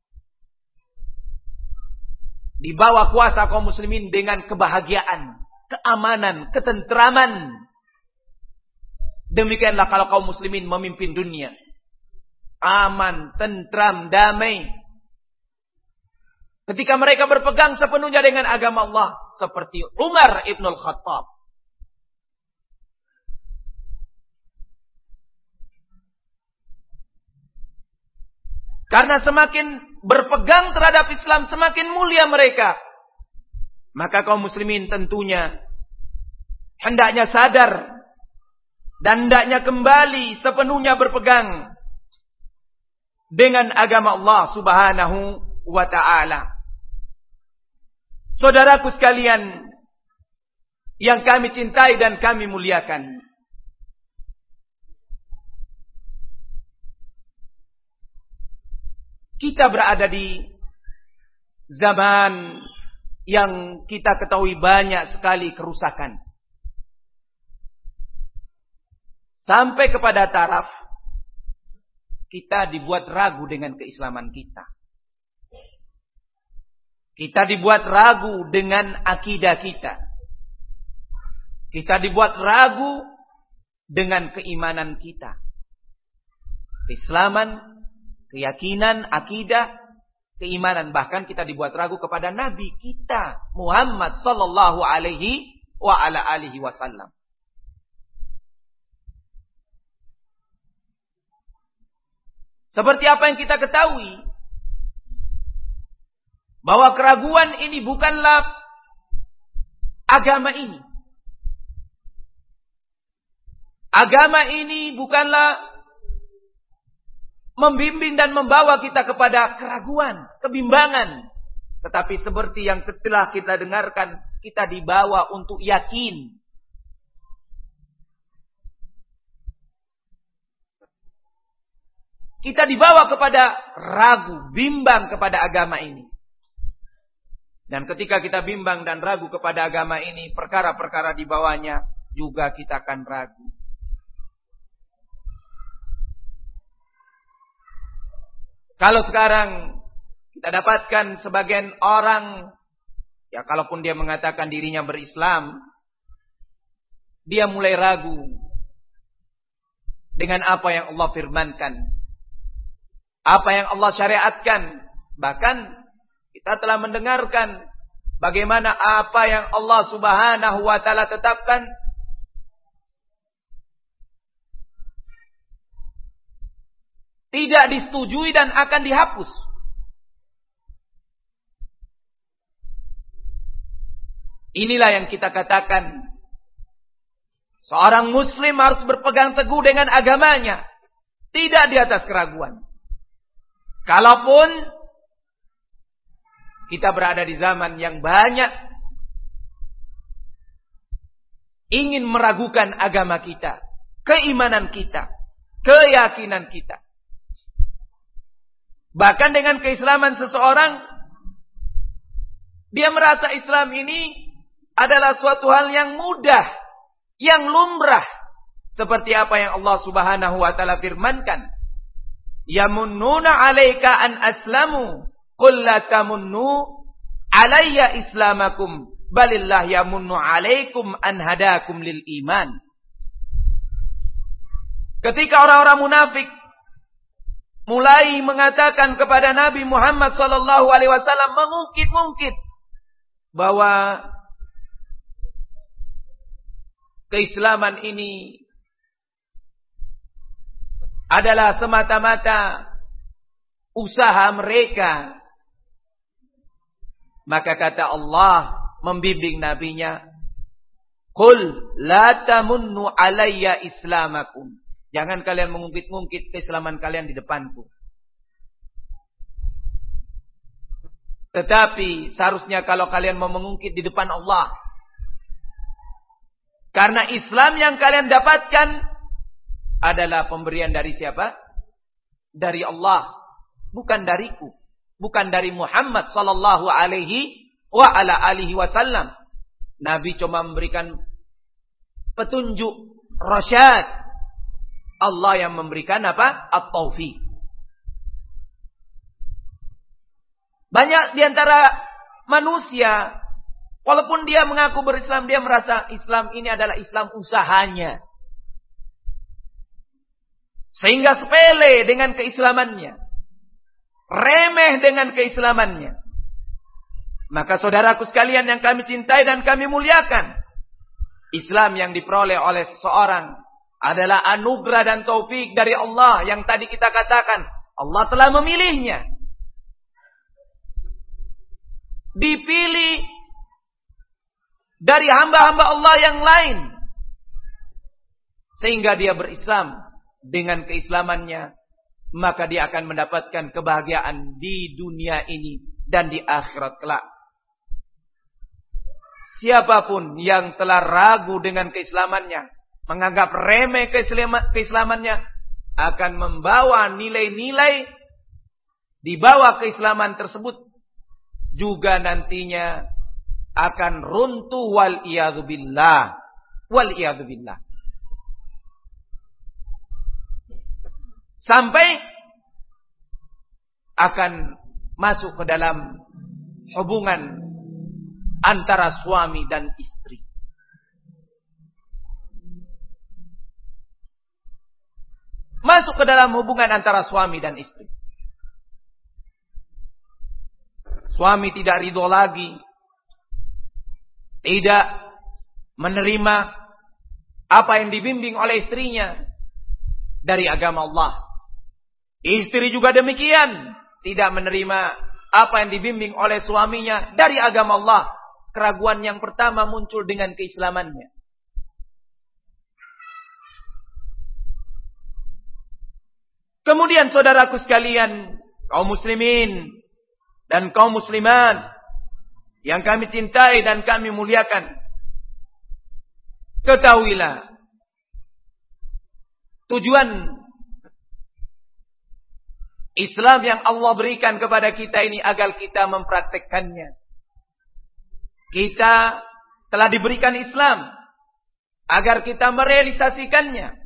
Speaker 1: Di bawah kuasa kaum muslimin dengan kebahagiaan, keamanan, ketentraman. Demikianlah kalau kaum muslimin memimpin dunia. Aman, tentram, damai. Ketika mereka berpegang sepenuhnya dengan agama Allah. Seperti Umar ibn al-Khattab. Karena semakin berpegang terhadap Islam, semakin mulia mereka. Maka kaum muslimin tentunya hendaknya sadar dan hendaknya kembali sepenuhnya berpegang dengan agama Allah subhanahu wa ta'ala. Saudaraku sekalian yang kami cintai dan kami muliakan. Kita berada di zaman yang kita ketahui banyak sekali kerusakan. Sampai kepada taraf kita dibuat ragu dengan keislaman kita. Kita dibuat ragu dengan akidah kita. Kita dibuat ragu dengan keimanan kita. Keislaman, keyakinan, akidah, keimanan. Bahkan kita dibuat ragu kepada Nabi kita, Muhammad sallallahu alaihi wa ala alihi wasallam. Seperti apa yang kita ketahui, bahwa keraguan ini bukanlah agama ini. Agama ini bukanlah membimbing dan membawa kita kepada keraguan, kebimbangan. Tetapi seperti yang telah kita dengarkan, kita dibawa untuk yakin. Kita dibawa kepada ragu, bimbang kepada agama ini. Dan ketika kita bimbang dan ragu kepada agama ini, perkara-perkara di bawahnya juga kita akan ragu. Kalau sekarang kita dapatkan sebagian orang, ya kalaupun dia mengatakan dirinya berislam, dia mulai ragu dengan apa yang Allah firmankan, apa yang Allah syariatkan. Bahkan kita telah mendengarkan bagaimana apa yang Allah subhanahu wa ta'ala tetapkan tidak disetujui dan akan dihapus. Inilah yang kita katakan, seorang muslim harus berpegang teguh dengan agamanya, tidak di atas keraguan. Kalaupun kita berada di zaman yang banyak ingin meragukan agama kita, keimanan kita, keyakinan kita. Bahkan dengan keislaman seseorang, dia merasa Islam ini adalah suatu hal yang mudah, yang lumrah. Seperti apa yang Allah Subhanahu wa taala firmankan, "Yamunnuna 'alaika an aslamu, qul la tamunnu 'alayya islamakum, balillah yamunnu 'alaikum an hadakum lil iman." Ketika orang-orang munafik mulai mengatakan kepada Nabi Muhammad sallallahu alaihi wasallam, mengungkit-ungkit bahwa keislaman ini adalah semata-mata usaha mereka, maka kata Allah membimbing nabinya, "Qul la tamunnu 'alayya islamakum." Jangan kalian mengungkit-ungkit keislaman kalian di depanku. Tetapi seharusnya kalau kalian mau mengungkit di depan Allah. Karena Islam yang kalian dapatkan adalah pemberian dari siapa? Dari Allah. Bukan dariku. Bukan dari Muhammad sallallahu alaihi wa ala alihi wasallam. Nabi cuma memberikan petunjuk, rasyad. Allah yang memberikan apa? At-taufiq. Banyak diantara manusia, walaupun dia mengaku berislam, dia merasa Islam ini adalah Islam usahanya. Sehingga sepele dengan keislamannya. Remeh dengan keislamannya. Maka saudaraku sekalian yang kami cintai dan kami muliakan, Islam yang diperoleh oleh seseorang adalah anugerah dan taufik dari Allah yang tadi kita katakan. Allah telah memilihnya. Dipilih dari hamba-hamba Allah yang lain. Sehingga dia berislam. Dengan keislamannya, maka dia akan mendapatkan kebahagiaan di dunia ini dan di akhirat kelak. Siapapun yang telah ragu dengan keislamannya, menganggap remeh keislamannya, akan membawa nilai-nilai di bawah keislaman tersebut, juga nantinya akan runtuh wal iyadzu billah. Wal iyadzu billah. Sampai akan masuk ke dalam hubungan antara suami dan istri. Masuk ke dalam hubungan antara suami dan istri. Suami tidak ridho lagi, tidak menerima apa yang dibimbing oleh istrinya dari agama Allah. Istri juga demikian, tidak menerima apa yang dibimbing oleh suaminya dari agama Allah. Keraguan yang pertama muncul dengan keislamannya. Kemudian saudaraku sekalian, kaum muslimin dan kaum muslimat yang kami cintai dan kami muliakan, ketahuilah tujuan Islam yang Allah berikan kepada kita ini agar kita mempraktekkannya. Kita telah diberikan Islam agar kita merealisasikannya.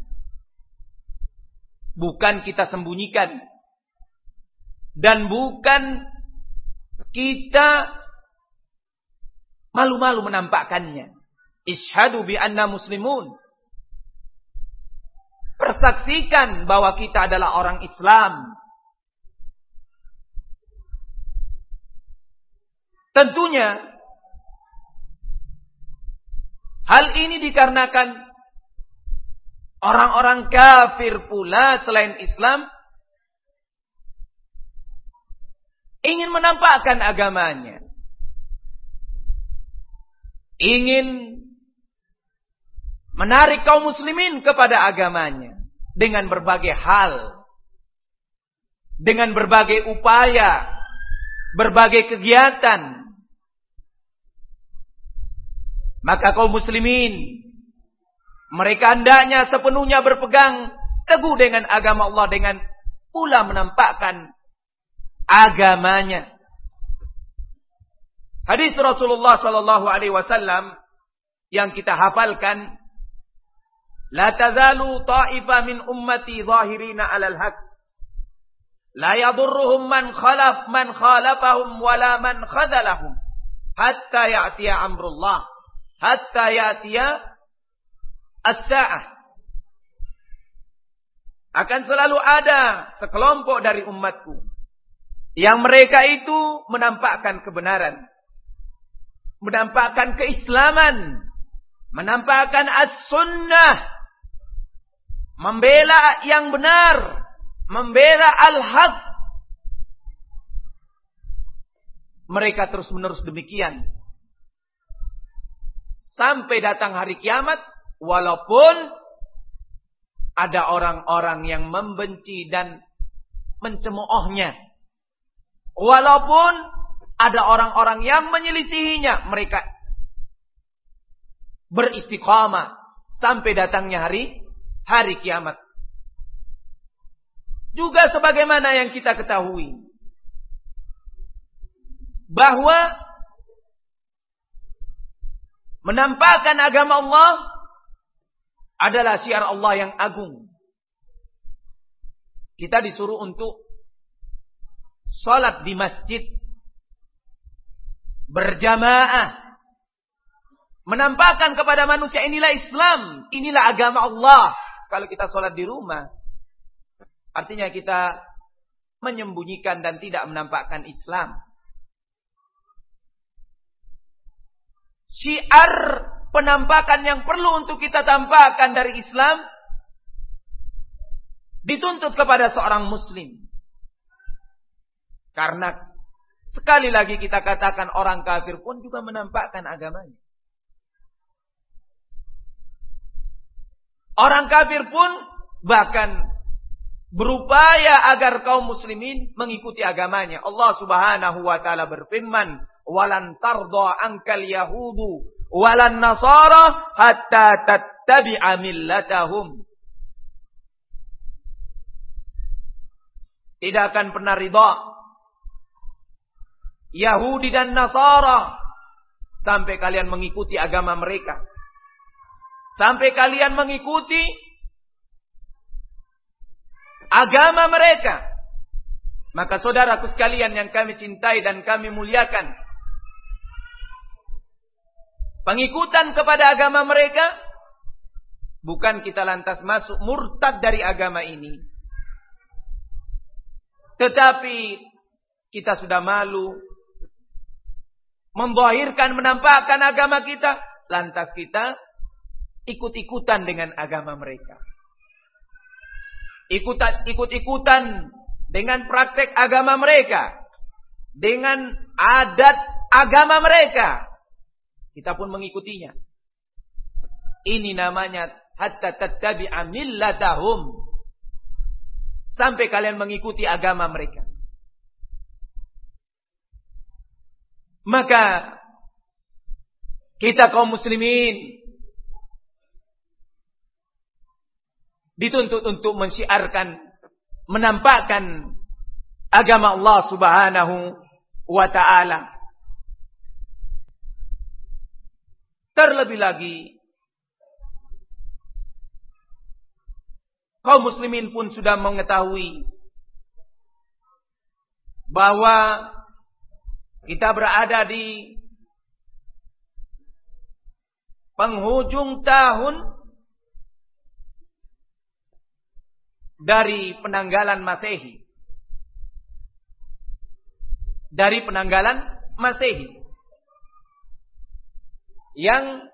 Speaker 1: Bukan kita sembunyikan. Dan bukan kita malu-malu menampakkannya. Ishhadu bi anna muslimun. Persaksikan bahwa kita adalah orang Islam. Tentunya hal ini dikarenakan orang-orang kafir pula selain Islam ingin menampakkan agamanya. Ingin menarik kaum muslimin kepada agamanya dengan berbagai hal, dengan berbagai upaya, berbagai kegiatan. Maka kaum muslimin Mereka hendaknya sepenuhnya berpegang teguh dengan agama Allah dengan pula menampakkan agamanya. Hadis Rasulullah sallallahu alaihi wasallam yang kita hafalkan, la tazalu ta'ifa min ummati zahirina 'alal haqq la yadurruhum man khalafahum wala man khadalahum hatta ya'tiya amrullah hatta ya'tiya as-sa'ah. Akan selalu ada sekelompok dari umatku yang mereka itu menampakkan kebenaran, menampakkan keislaman, menampakkan as-sunnah, membela yang benar, membela al-haq. Mereka terus-menerus demikian sampai datang hari kiamat, walaupun ada orang-orang yang membenci dan mencemoohnya, walaupun ada orang-orang yang menyelisihinya, mereka beristiqamah sampai datangnya hari kiamat. Juga sebagaimana yang kita ketahui bahwa menampakkan agama Allah adalah syiar Allah yang agung. Kita disuruh untuk salat di masjid berjamaah, menampakkan kepada manusia inilah Islam, inilah agama Allah. Kalau kita salat di rumah, artinya kita menyembunyikan dan tidak menampakkan Islam. Syiar penampakan yang perlu untuk kita tampakkan dari Islam dituntut kepada seorang muslim. Karena sekali lagi kita katakan orang kafir pun juga menampakkan agamanya. Orang kafir pun bahkan berupaya agar kaum muslimin mengikuti agamanya. Allah Subhanahu wa taala berfirman, "Walan tardha ankal yahudu walan nasara hatta tattabi'a millatahum." Tidak akan pernah ridha Yahudi dan Nasara sampai kalian mengikuti agama mereka, sampai kalian mengikuti agama mereka. Maka saudaraku sekalian yang kami cintai dan kami muliakan, pengikutan kepada agama mereka bukan kita lantas masuk murtad dari agama ini, tetapi kita sudah malu menzahirkan, menampakkan agama kita, lantas kita ikut-ikutan dengan agama mereka, ikut-ikutan dengan praktek agama mereka, dengan adat agama mereka, kita pun mengikutinya. Ini namanya hatta tattabi'a millatahum, sampai kalian mengikuti agama mereka. Maka kita kaum muslimin dituntut untuk mensyiarkan, menampakkan agama Allah Subhanahu wa ta'ala. Terlebih lagi kaum muslimin pun sudah mengetahui bahwa kita berada di penghujung tahun dari penanggalan Masehi. Dari penanggalan Masehi yang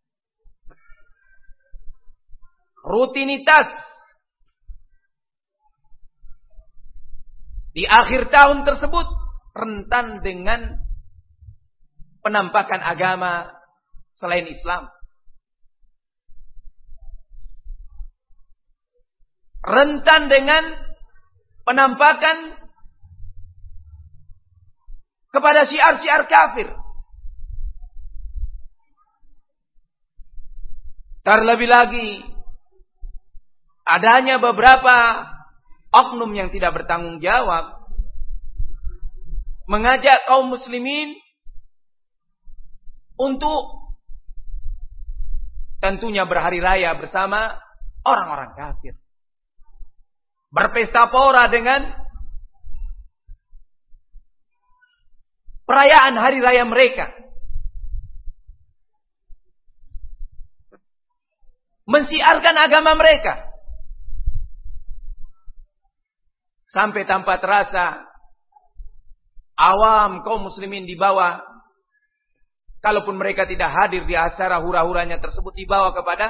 Speaker 1: rutinitas di akhir tahun tersebut rentan dengan penampakan agama selain Islam, rentan dengan penampakan kepada syiar-syiar kafir. Terlebih lagi adanya beberapa oknum yang tidak bertanggung jawab mengajak kaum muslimin untuk tentunya berhari raya bersama orang-orang kafir. Berpesta pora dengan perayaan hari raya mereka. Mensiarkan agama mereka. Sampai tanpa terasa awam kaum muslimin dibawa, kalaupun mereka tidak hadir di acara hura-huranya tersebut, dibawa kepada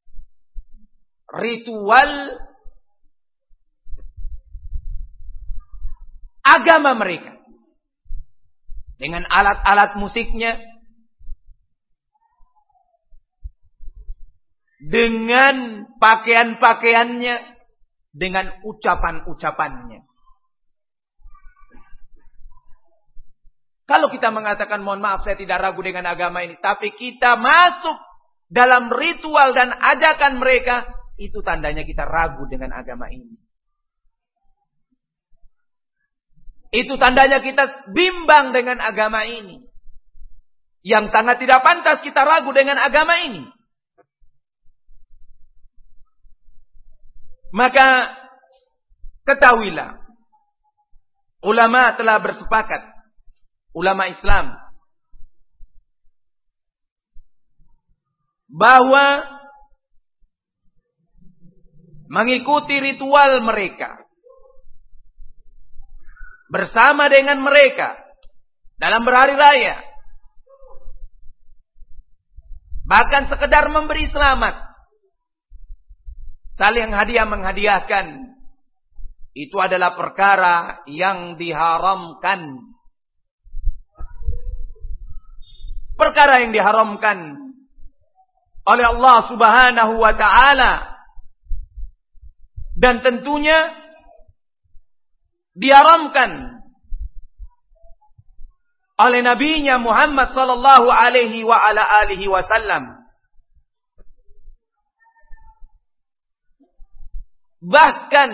Speaker 1: ritual agama mereka. Dengan alat-alat musiknya, dengan pakaian-pakaiannya, dengan ucapan-ucapannya. Kalau kita mengatakan, mohon maaf saya tidak ragu dengan agama ini, tapi kita masuk dalam ritual dan ajakan mereka, itu tandanya kita ragu dengan agama ini. Itu tandanya kita bimbang dengan agama ini. Yang sangat tidak pantas kita ragu dengan agama ini. Maka ketahuilah, ulama telah bersepakat, ulama Islam, bahwa mengikuti ritual mereka, bersama dengan mereka dalam berhari raya, bahkan sekedar memberi selamat, saling hadiah menghadiahkan, itu adalah perkara yang diharamkan. Perkara yang diharamkan oleh Allah Subhanahu wa ta'ala. Dan tentunya diharamkan oleh Nabinya Muhammad sallallahu alaihi wa ala alihi wasallam. Bahkan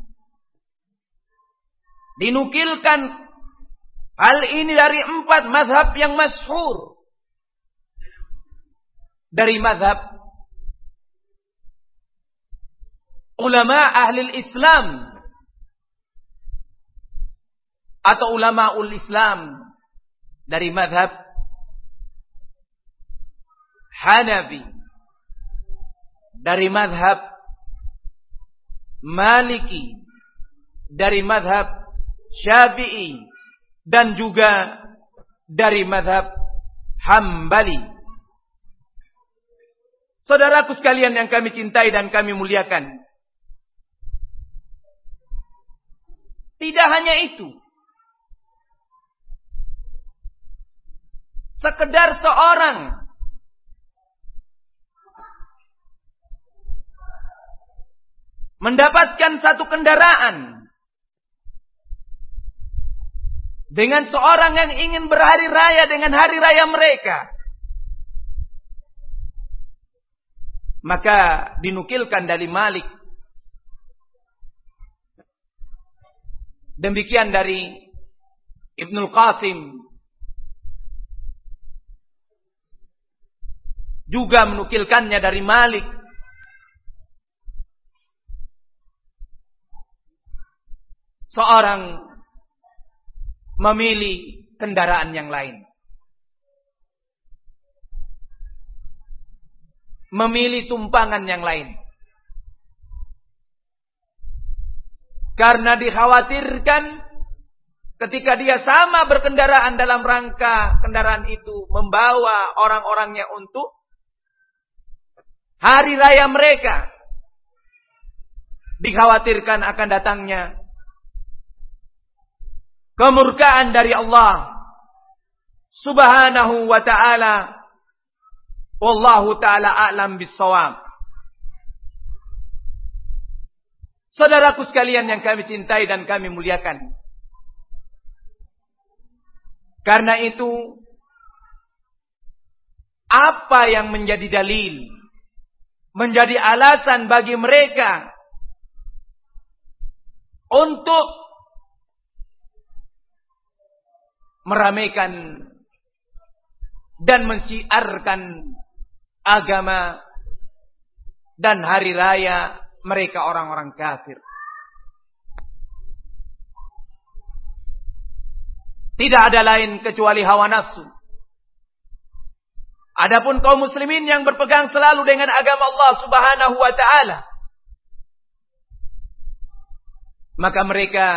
Speaker 1: dinukilkan hal ini dari 4 mazhab yang masyhur. Dari mazhab ulama ahli Islam atau ulamaul Islam, dari mazhab Hanafi, dari mazhab Maliki, dari mazhab Syafi'i, dan juga dari mazhab Hambali. Saudaraku sekalian yang kami cintai dan kami muliakan, tidak hanya itu. Sekedar seorang mendapatkan satu kendaraan dengan seorang yang ingin berhari raya dengan hari raya mereka, maka dinukilkan dari Malik, demikian dari Ibnul Qasim, juga menukilkannya dari Malik, seorang memilih kendaraan yang lain, memilih tumpangan yang lain, karena dikhawatirkan ketika dia sama berkendaraan dalam rangka kendaraan itu membawa orang-orangnya untuk hari raya mereka, dikhawatirkan akan datangnya kemurkaan dari Allah Subhanahu wa ta'ala. Wallahu ta'ala a'lam bis-shawab. Saudaraku sekalian yang kami cintai dan kami muliakan, karena itu, apa yang menjadi dalil menjadi alasan bagi mereka untuk meramaikan dan mensiarkan agama dan hari raya mereka orang-orang kafir. Tidak ada lain kecuali hawa nafsu. Adapun kaum muslimin yang berpegang selalu dengan agama Allah Subhanahu wa taala, maka mereka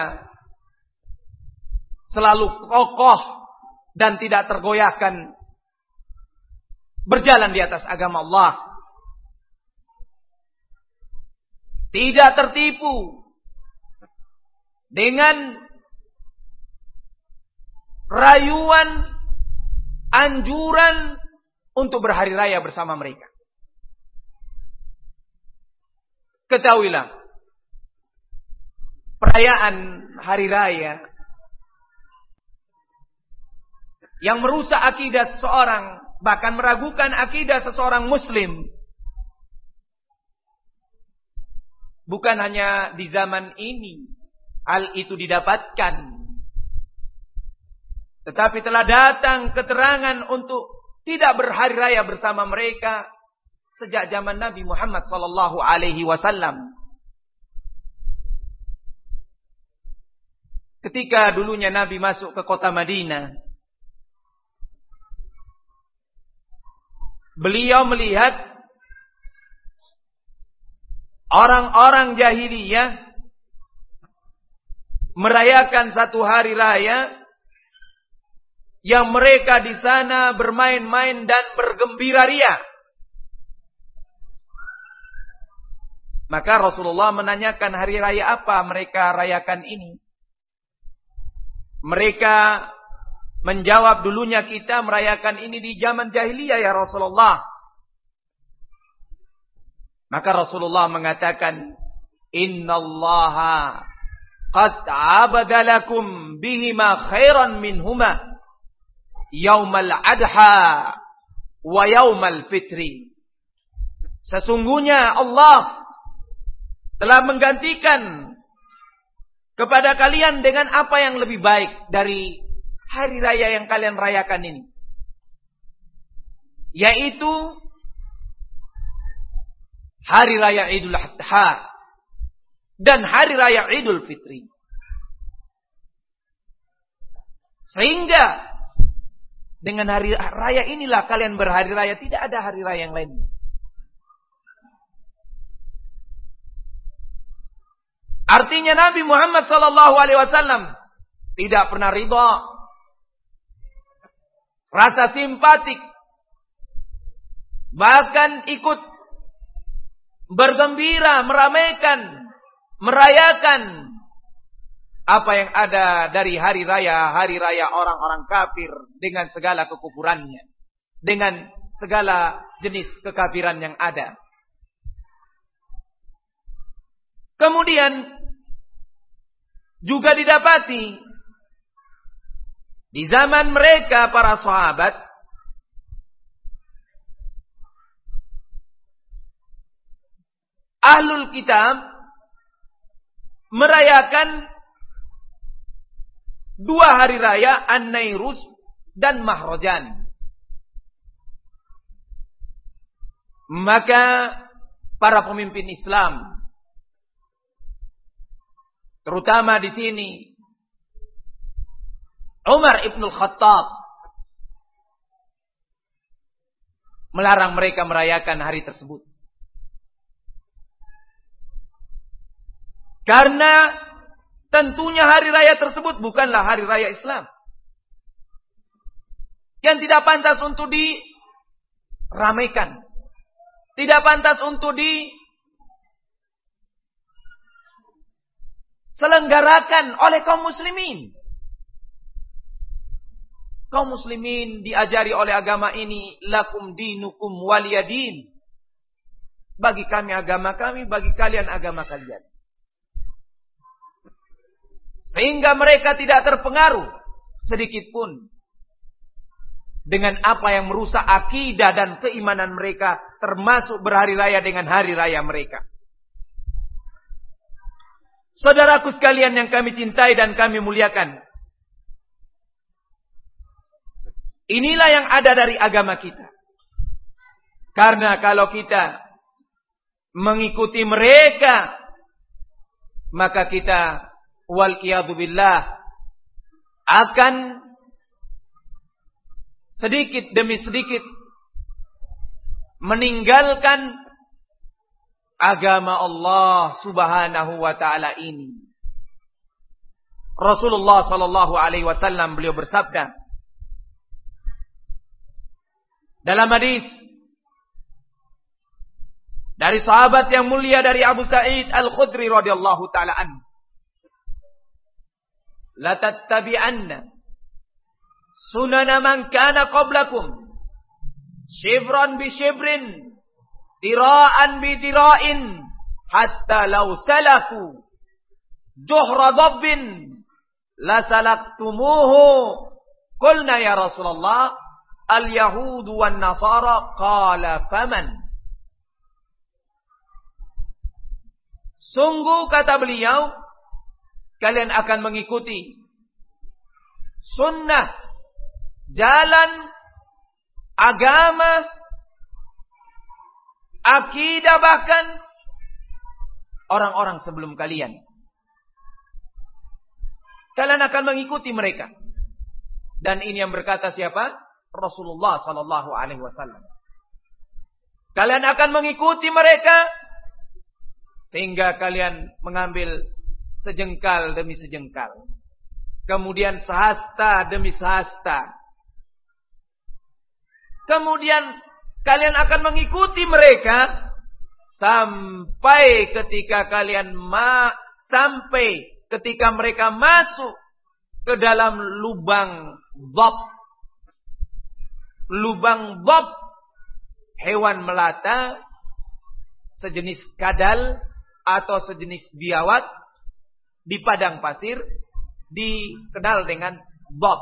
Speaker 1: selalu kokoh dan tidak tergoyahkan berjalan di atas agama Allah. Tidak tertipu dengan rayuan, anjuran untuk berhari raya bersama mereka. Ketahuilah, perayaan hari raya yang merusak akidah seseorang, bahkan meragukan akidah seseorang muslim, bukan hanya di zaman ini hal itu didapatkan, tetapi telah datang keterangan untuk tidak berhari raya bersama mereka sejak zaman Nabi Muhammad sallallahu alaihi wasallam. Ketika dulunya Nabi masuk ke kota Madinah, beliau melihat orang-orang jahiliyah merayakan satu hari raya yang mereka di sana bermain-main dan bergembira ria. Maka Rasulullah menanyakan, hari raya apa mereka rayakan ini? Mereka menjawab, dulunya kita merayakan ini di zaman jahiliyah ya Rasulullah. Maka Rasulullah mengatakan, innallaha qad abadalakum bihima khairan minhuma yaumal adha wa yaumal fitri. Sesungguhnya Allah telah menggantikan kepada kalian dengan apa yang lebih baik dari hari raya yang kalian rayakan ini, yaitu hari raya Idul Adha dan hari raya Idul Fitri. Sehingga dengan hari raya inilah kalian berhari raya, tidak ada hari raya yang lainnya. Artinya Nabi Muhammad sallallahu alaihi wasallam tidak pernah ridha, rasa simpatik, bahkan ikut bergembira, meramaikan, merayakan apa yang ada dari hari raya orang-orang kafir dengan segala kekufurannya, dengan segala jenis kekafiran yang ada. Kemudian juga didapati di zaman mereka para sahabat Ahlul Kitab merayakan dua hari raya, An-Nairus dan Mahrajan. Maka para pemimpin Islam, terutama di sini Umar ibn Khattab, melarang mereka merayakan hari tersebut. Karena tentunya hari raya tersebut bukanlah hari raya Islam, yang tidak pantas untuk diramaikan, tidak pantas untuk diselenggarakan oleh kaum muslimin. Kaum muslimin diajari oleh agama ini, lakum dinukum waliyadin. Bagi kami agama kami, bagi kalian agama kalian. Sehingga mereka tidak terpengaruh sedikit pun dengan apa yang merusak akidah dan keimanan mereka, termasuk berhari raya dengan hari raya mereka. Saudaraku sekalian yang kami cintai dan kami muliakan, inilah yang ada dari agama kita. Karena kalau kita mengikuti mereka, maka kita wal-iyadu billah akan sedikit demi sedikit meninggalkan agama Allah Subhanahu wa taala ini. Rasulullah sallallahu alaihi wasallam beliau bersabda dalam hadis dari sahabat yang mulia dari Abu Sa'id Al-Khudri radhiyallahu taala anhu, la tattabi'anna sunana man kana qablakum shibran bi shibrin dira'an bi dira'in hatta law salaku juhra dabbin la salaktumuhu. Qulna ya Rasulullah al-yahud wan nasara, qala faman. Sungguh kata beliau, kalian akan mengikuti sunnah, jalan, agama, akidah, bahkan orang-orang sebelum kalian. Kalian akan mengikuti mereka. Dan ini yang berkata siapa? Rasulullah sallallahu alaihi wasallam. Kalian akan mengikuti mereka sehingga kalian mengambil sejengkal demi sejengkal. Kemudian sehasta demi sehasta. Kemudian kalian akan mengikuti mereka sampai ketika mereka masuk ke dalam lubang dhab. Lubang dhab, hewan melata sejenis kadal atau sejenis biawak di padang pasir, dikenal dengan dhab.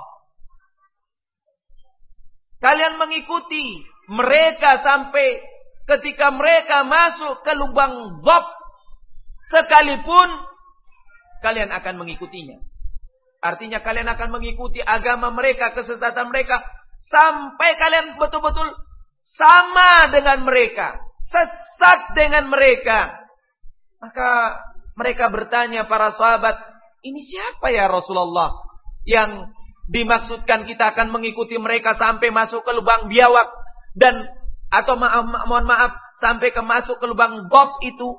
Speaker 1: Kalian mengikuti mereka sampai ketika mereka masuk ke lubang dhab, sekalipun kalian akan mengikutinya. Artinya kalian akan mengikuti agama mereka, kesesatan mereka, sampai kalian betul-betul sama dengan mereka, sesat dengan mereka. Maka mereka bertanya para sahabat, ini siapa ya Rasulullah yang dimaksudkan kita akan mengikuti mereka sampai masuk ke lubang biawak dan atau mohon maaf sampai masuk ke lubang dhab itu?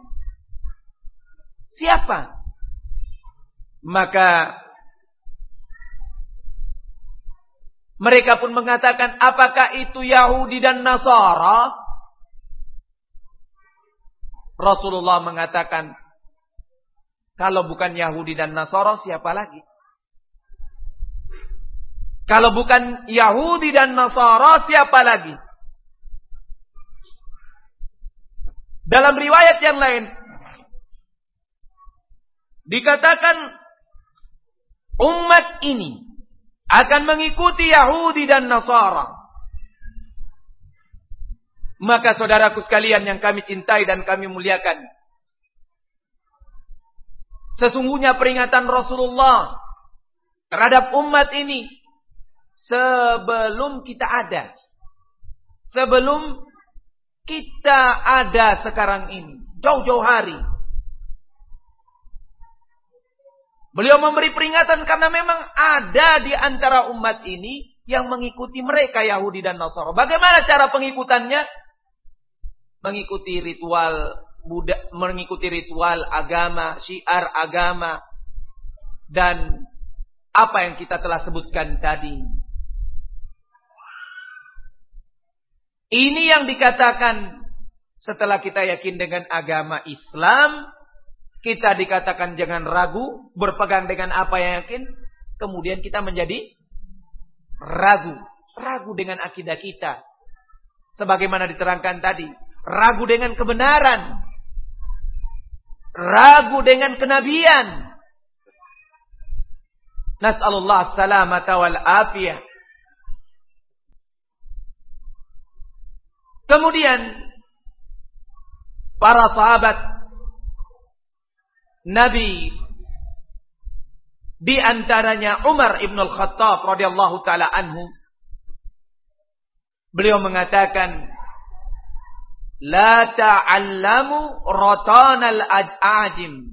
Speaker 1: Siapa? Maka mereka pun mengatakan, apakah itu Yahudi dan Nasara? Rasulullah mengatakan, kalau bukan Yahudi dan Nasara, siapa lagi? Kalau bukan Yahudi dan Nasara, siapa lagi? Dalam riwayat yang lain, dikatakan umat ini akan mengikuti Yahudi dan Nasara. Maka saudaraku sekalian yang kami cintai dan kami muliakan, sesungguhnya peringatan Rasulullah terhadap umat ini sebelum kita ada, sebelum kita ada sekarang ini, jauh-jauh hari, beliau memberi peringatan karena memang ada di antara umat ini yang mengikuti mereka Yahudi dan Nasara. Bagaimana cara pengikutannya? Mengikuti ritual mengikuti ritual agama, syiar agama, dan apa yang kita telah sebutkan tadi. Ini yang dikatakan setelah kita yakin dengan agama Islam, kita dikatakan jangan ragu, berpegang dengan apa yang yakin, kemudian kita menjadi ragu dengan akidah kita. Sebagaimana diterangkan tadi, ragu dengan kebenaran, ragu dengan kenabian. Nas'alullah salamata wal afiyah. Kemudian para sahabat Nabi, di antaranya Umar ibn al-Khattab radhiyallahu taala anhu, beliau mengatakan, la ta'allamu rotan al-ajim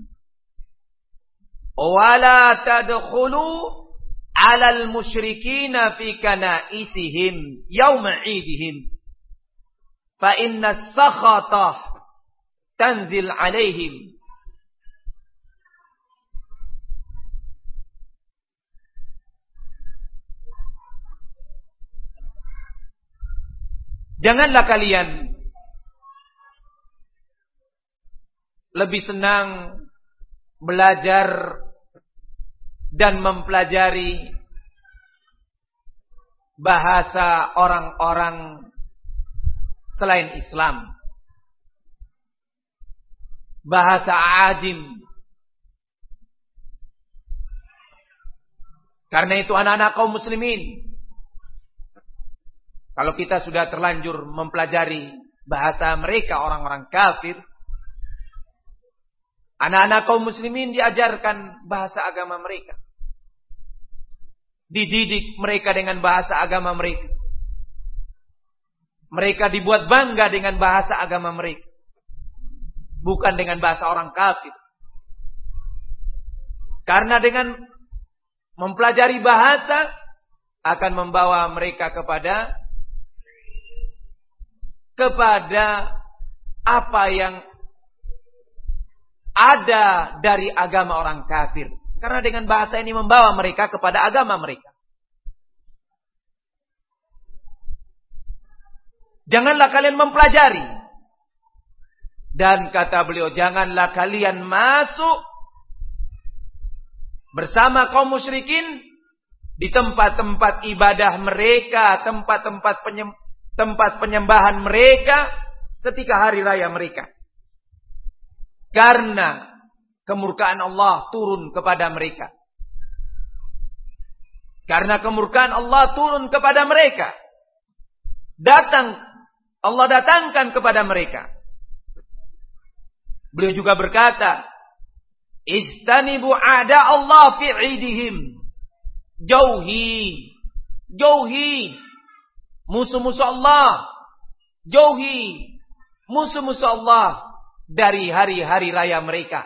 Speaker 1: wa la tadkhulu 'ala al-musyrikina fi kanaisihim yawma 'idihim fa inna as-sakhata tanzil 'alaihim. Janganlah kalian lebih senang belajar dan mempelajari bahasa orang-orang selain Islam, bahasa ajim. Karena itu anak-anak kaum muslimin, kalau kita sudah terlanjur mempelajari bahasa mereka, orang-orang kafir, anak-anak kaum muslimin diajarkan bahasa agama mereka. Dididik mereka dengan bahasa agama mereka. Mereka dibuat bangga dengan bahasa agama mereka. Bukan dengan bahasa orang kafir. Karena dengan mempelajari bahasa akan membawa mereka kepada apa yang ada dari agama orang kafir. Karena dengan bahasa ini membawa mereka kepada agama mereka. Janganlah kalian mempelajari. Dan kata beliau, janganlah kalian masuk bersama kaum musyrikin di tempat-tempat ibadah mereka, tempat penyembahan mereka ketika hari raya mereka. Karena kemurkaan Allah turun kepada mereka. Karena kemurkaan Allah turun kepada mereka. Allah datangkan kepada mereka. Beliau juga berkata, istanibu a'da Allah fi 'idihim. Jauhi musuh-musuh Allah. Jauhi musuh-musuh Allah dari hari-hari raya mereka.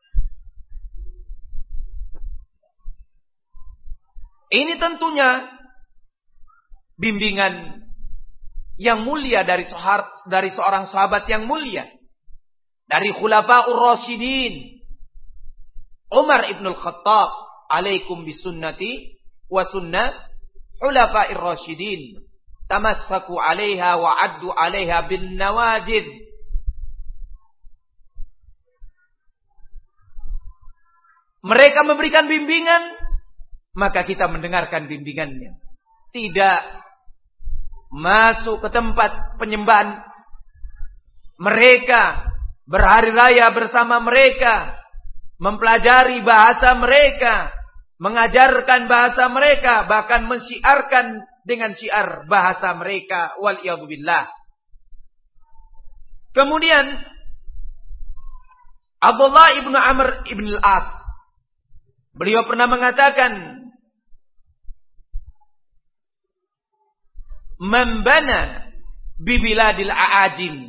Speaker 1: Ini tentunya bimbingan yang mulia dari seorang sahabat yang mulia. Dari Khulafaur Rasyidin. Umar ibn al-Khattab, alaikum bisunnati wa sunnah Khulafair Rasyidin. Tamassaku 'alaiha wa 'addu 'alaiha bin nawajid. Mereka memberikan bimbingan, maka kita mendengarkan bimbingannya. Tidak masuk ke tempat penyembahan mereka, berhari raya bersama mereka, mempelajari bahasa mereka, mengajarkan bahasa mereka, bahkan mensyiarkan dengan syiar bahasa mereka, wal iyadzu billah. Kemudian Abdullah ibnu Amr ibn al-As, beliau pernah mengatakan, man bana bi biladil aajim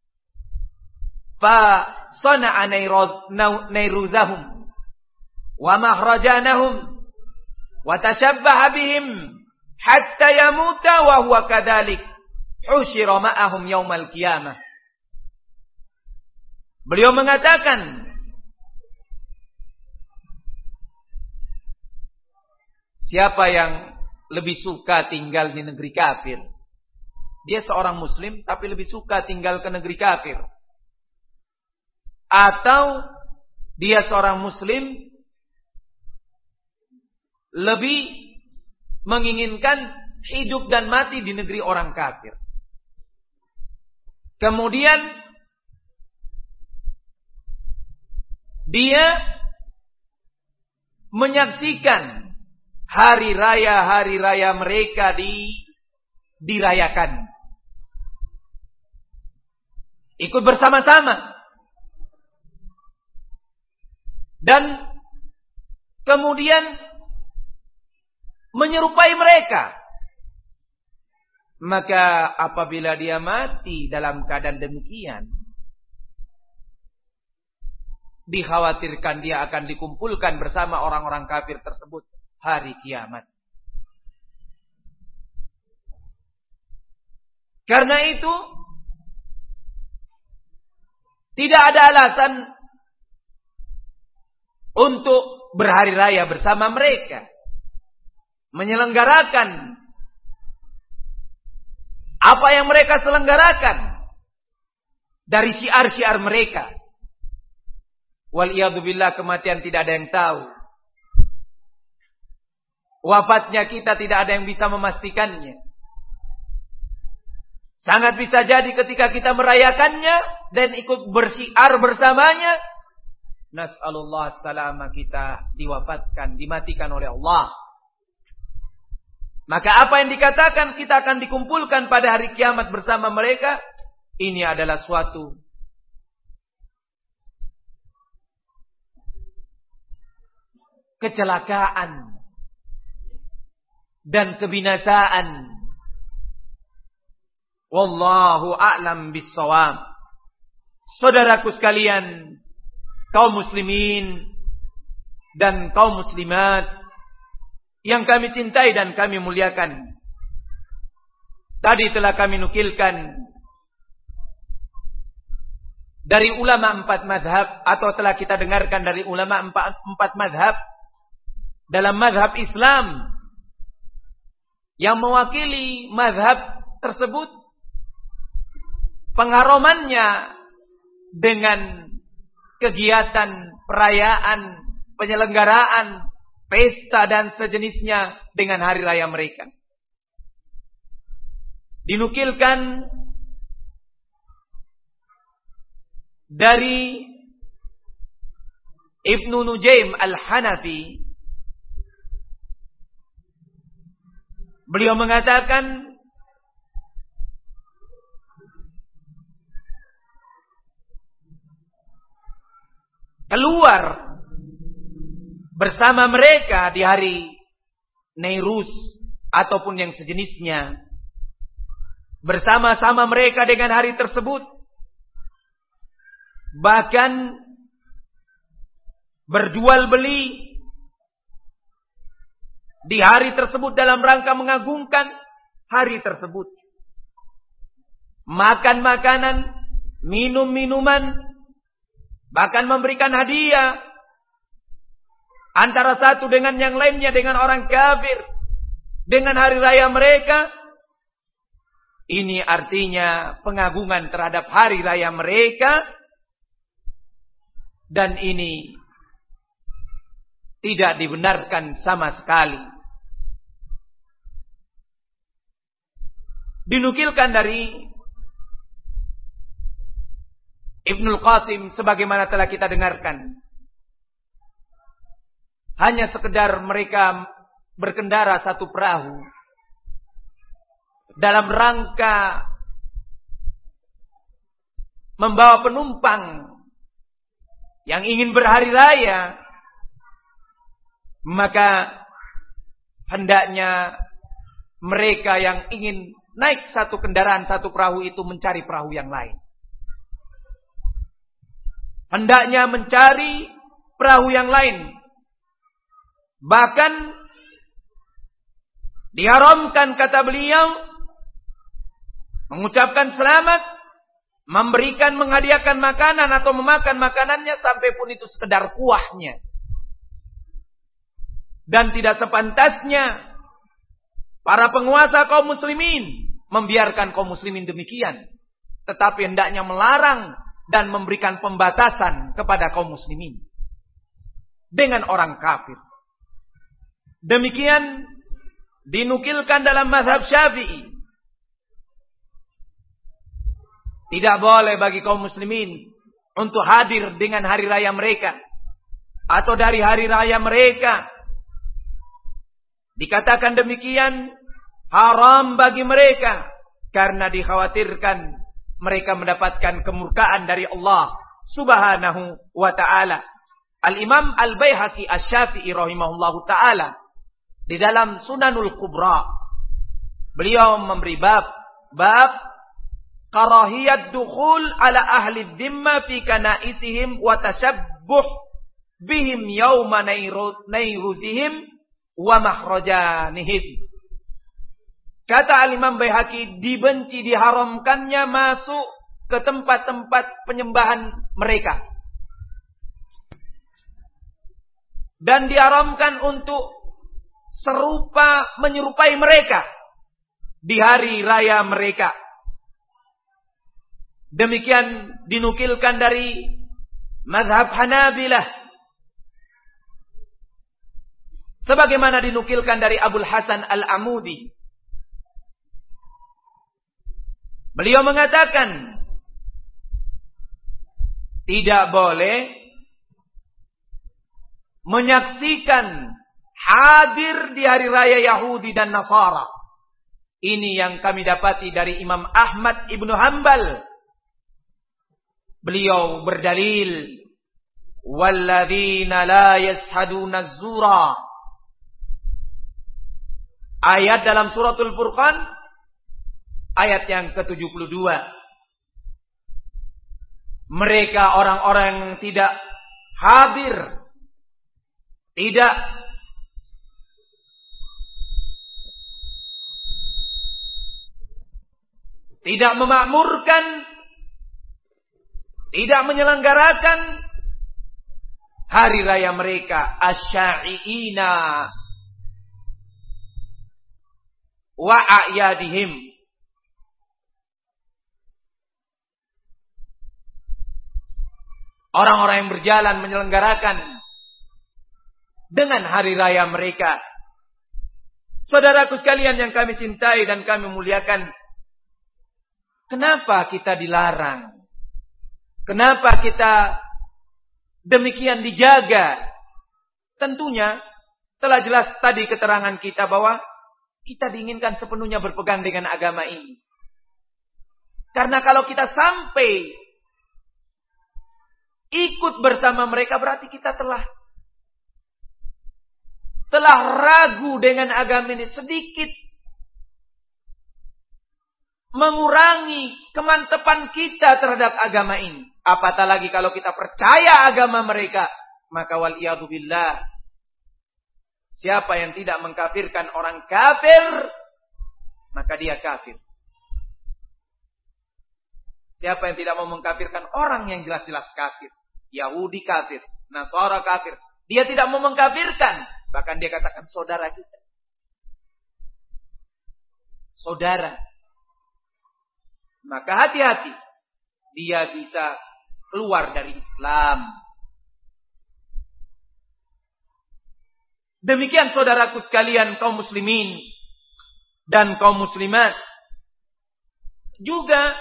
Speaker 1: fa sana'a nairuzahum wa mahrajanahum wa tashabbaha bihim hatta yamuta wa huwa kadzalik husyira ma'ahum yaumal qiyamah. Beliau mengatakan, siapa yang lebih suka tinggal di negeri kafir? Dia seorang muslim tapi lebih suka tinggal ke negeri kafir. Atau dia seorang muslim lebih menginginkan hidup dan mati di negeri orang kafir. Kemudian dia menyaksikan hari raya mereka dirayakan. ikut bersama-sama. Dan kemudian menyerupai mereka. Maka apabila dia mati dalam keadaan demikian, dikhawatirkan dia akan dikumpulkan bersama orang-orang kafir tersebut hari kiamat. Karena itu, tidak ada alasan untuk berhari raya bersama mereka, menyelenggarakan apa yang mereka selenggarakan dari syiar-syiar mereka. Waliyadzubillah, kematian tidak ada yang tahu. Wafatnya kita tidak ada yang bisa memastikannya. Sangat bisa jadi ketika kita merayakannya dan ikut bersyiar bersamanya, nas'alullah salama, kita diwafatkan, dimatikan oleh Allah. Maka apa yang dikatakan kita akan dikumpulkan pada hari kiamat bersama mereka, ini adalah suatu kecelakaan dan kebinasaan. Wallahu a'lam bissawab. Saudaraku sekalian, kaum muslimin dan kaum muslimat yang kami cintai dan kami muliakan. Tadi telah kami nukilkan dari ulama 4 mazhab, atau telah kita dengarkan dari ulama 4 mazhab dalam mazhab Islam yang mewakili mazhab tersebut. Pengharamannya dengan kegiatan, perayaan, penyelenggaraan, pesta dan sejenisnya dengan hari raya mereka. Dinukilkan dari Ibnu Nujaim Al-Hanafi, beliau mengatakan, keluar bersama mereka di hari Nairus ataupun yang sejenisnya, bersama-sama mereka dengan hari tersebut, bahkan berjual beli di hari tersebut dalam rangka mengagungkan hari tersebut, makan makanan, minum minuman, bahkan memberikan hadiah antara satu dengan yang lainnya, dengan orang kafir, dengan hari raya mereka. Ini artinya pengagungan terhadap hari raya mereka, dan ini tidak dibenarkan sama sekali. Dinukilkan dari Ibnul Qasim sebagaimana telah kita dengarkan, hanya sekedar mereka berkendara satu perahu dalam rangka membawa penumpang yang ingin berhari raya, maka hendaknya mereka yang ingin naik satu kendaraan, satu perahu itu mencari perahu yang lain. Hendaknya mencari perahu yang lain. Bahkan diharamkan, kata beliau, mengucapkan selamat, memberikan, menghadiahkan makanan atau memakan makanannya sampai pun itu sekedar kuahnya. Dan tidak sepantasnya para penguasa kaum muslimin membiarkan kaum muslimin demikian. Tetapi hendaknya melarang dan memberikan pembatasan kepada kaum muslimin dengan orang kafir. Demikian dinukilkan dalam mazhab Syafi'i. Tidak boleh bagi kaum muslimin untuk hadir dengan hari raya mereka atau dari hari raya mereka. Dikatakan demikian haram bagi mereka karena dikhawatirkan mereka mendapatkan kemurkaan dari Allah Subhanahu wa ta'ala. Al-Imam Al-Baihaqi Asy-Syafi'i rahimahullahu ta'ala di dalam Sunanul Kubra, beliau memberi bab karahiyat dukhul ala ahli dhimma fi kanaisihim wa tashabbuh bihim yawma nairuzihim wa mahrajanihim. Kata Al-Imam Baihaqi, dibenci, diharamkannya masuk ke tempat-tempat penyembahan mereka. Dan diharamkan untuk menyerupai mereka di hari raya mereka. Demikian dinukilkan dari mazhab Hanabilah. Sebagaimana dinukilkan dari Abul Hasan Al-Amudi. Beliau mengatakan, tidak boleh menyaksikan hadir di hari raya Yahudi dan Nasara. Ini yang kami dapati dari Imam Ahmad Ibnu Hanbal. Beliau berdalil, walladzina la yashhaduna az-zura. Ayat dalam suratul Furqan, ayat yang ke-72. Mereka orang-orang yang tidak hadir, tidak memakmurkan, tidak menyelenggarakan hari raya mereka, asy-sya'iina wa a'yadihim. Orang-orang yang berjalan menyelenggarakan dengan hari raya mereka. Saudaraku sekalian yang kami cintai dan kami muliakan, kenapa kita dilarang? Kenapa kita demikian dijaga? Tentunya telah jelas tadi keterangan kita bahwa kita diinginkan sepenuhnya berpegang dengan agama ini. Karena kalau kita sampai ikut bersama mereka, berarti kita telah ragu dengan agama ini, sedikit mengurangi kemantapan kita terhadap agama ini. Apatah lagi kalau kita percaya agama mereka, maka waliyadu billah, siapa yang tidak mengkafirkan orang kafir, maka dia kafir. Siapa yang tidak mau mengkafirkan orang yang jelas-jelas kafir, Yahudi kafir, Nasara kafir, dia tidak mau mengkafirkan, bahkan dia katakan saudara kita. Saudara. Maka hati-hati, dia bisa keluar dari Islam. Demikian saudaraku sekalian, kaum muslimin dan kaum muslimat. Juga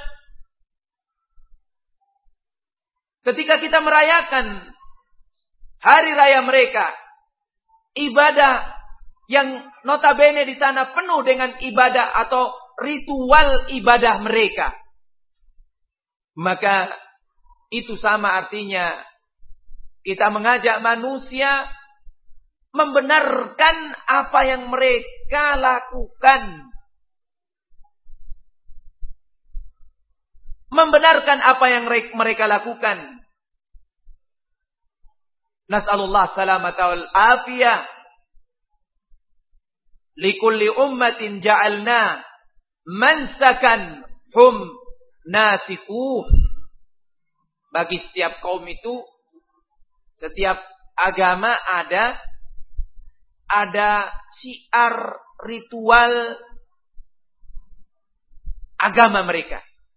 Speaker 1: ketika kita merayakan hari raya mereka, ibadah yang notabene di sana penuh dengan ibadah atau ritual ibadah mereka, maka itu sama artinya kita mengajak manusia membenarkan apa yang mereka lakukan. Membenarkan apa yang mereka lakukan. Nas'alullah salamata wal afiyah. Likulli ummatin ja'alna mansakan hum nasikuh. Bagi setiap kaum itu, setiap agama ada syiar ritual agama mereka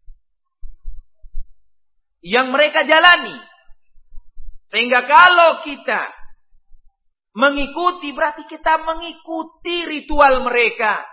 Speaker 1: yang mereka jalani. Sehingga kalau kita mengikuti, berarti kita mengikuti ritual mereka.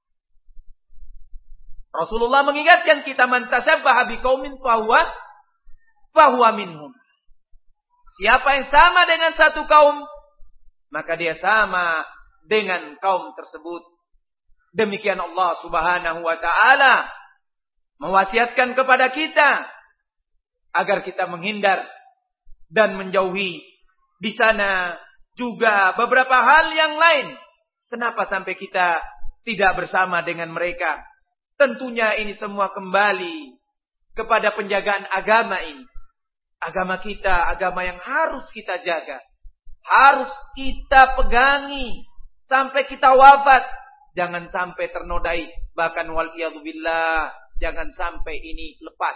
Speaker 1: Rasulullah mengingatkan kita, man tasabbaha biqaumin fahuwa minhum. Siapa yang sama dengan satu kaum, maka dia sama dengan kaum tersebut. Demikian Allah Subhanahu wa ta'ala mewasiatkan kepada kita agar kita menghindar dan menjauhi di sana juga beberapa hal yang lain. Kenapa sampai kita tidak bersama dengan mereka? Tentunya ini semua kembali kepada penjagaan agama ini. Agama kita, agama yang harus kita jaga. Harus kita pegangi sampai kita wafat. Jangan sampai ternodai. Bahkan wal'iyadzubillah, jangan sampai ini lepas.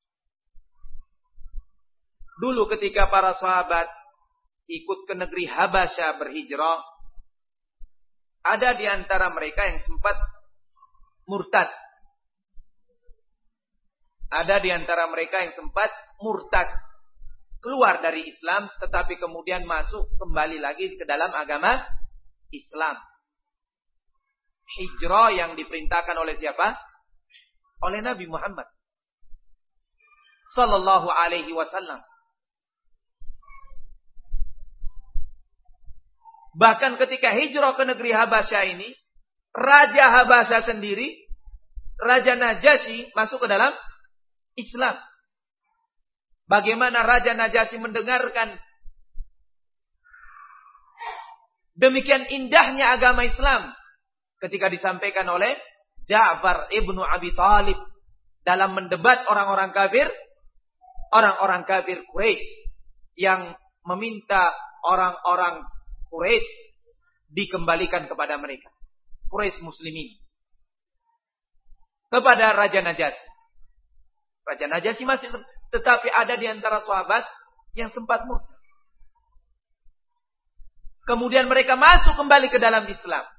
Speaker 1: Dulu ketika para sahabat ikut ke negeri Habasyah berhijrah, ada di antara mereka yang sempat murtad. Ada di antara mereka yang sempat murtad. Keluar dari Islam, tetapi kemudian masuk kembali lagi ke dalam agama Islam. Hijrah yang diperintahkan oleh siapa? Oleh Nabi Muhammad sallallahu alaihi wasallam. Bahkan ketika hijrah ke negeri Habasyah ini, Raja Habasyah sendiri, Raja Najasyi, masuk ke dalam Islam. Bagaimana Raja Najasyi mendengarkan demikian indahnya agama Islam ketika disampaikan oleh Ja'far ibnu Abi Thalib dalam mendebat orang-orang kafir Quraisy yang meminta orang-orang Quraisy dikembalikan kepada mereka, Quraisy muslimin, kepada Raja Najasyi. Raja Najasyi masih, tetapi ada di antara sahabat yang sempat murtad. Kemudian mereka masuk kembali ke dalam Islam.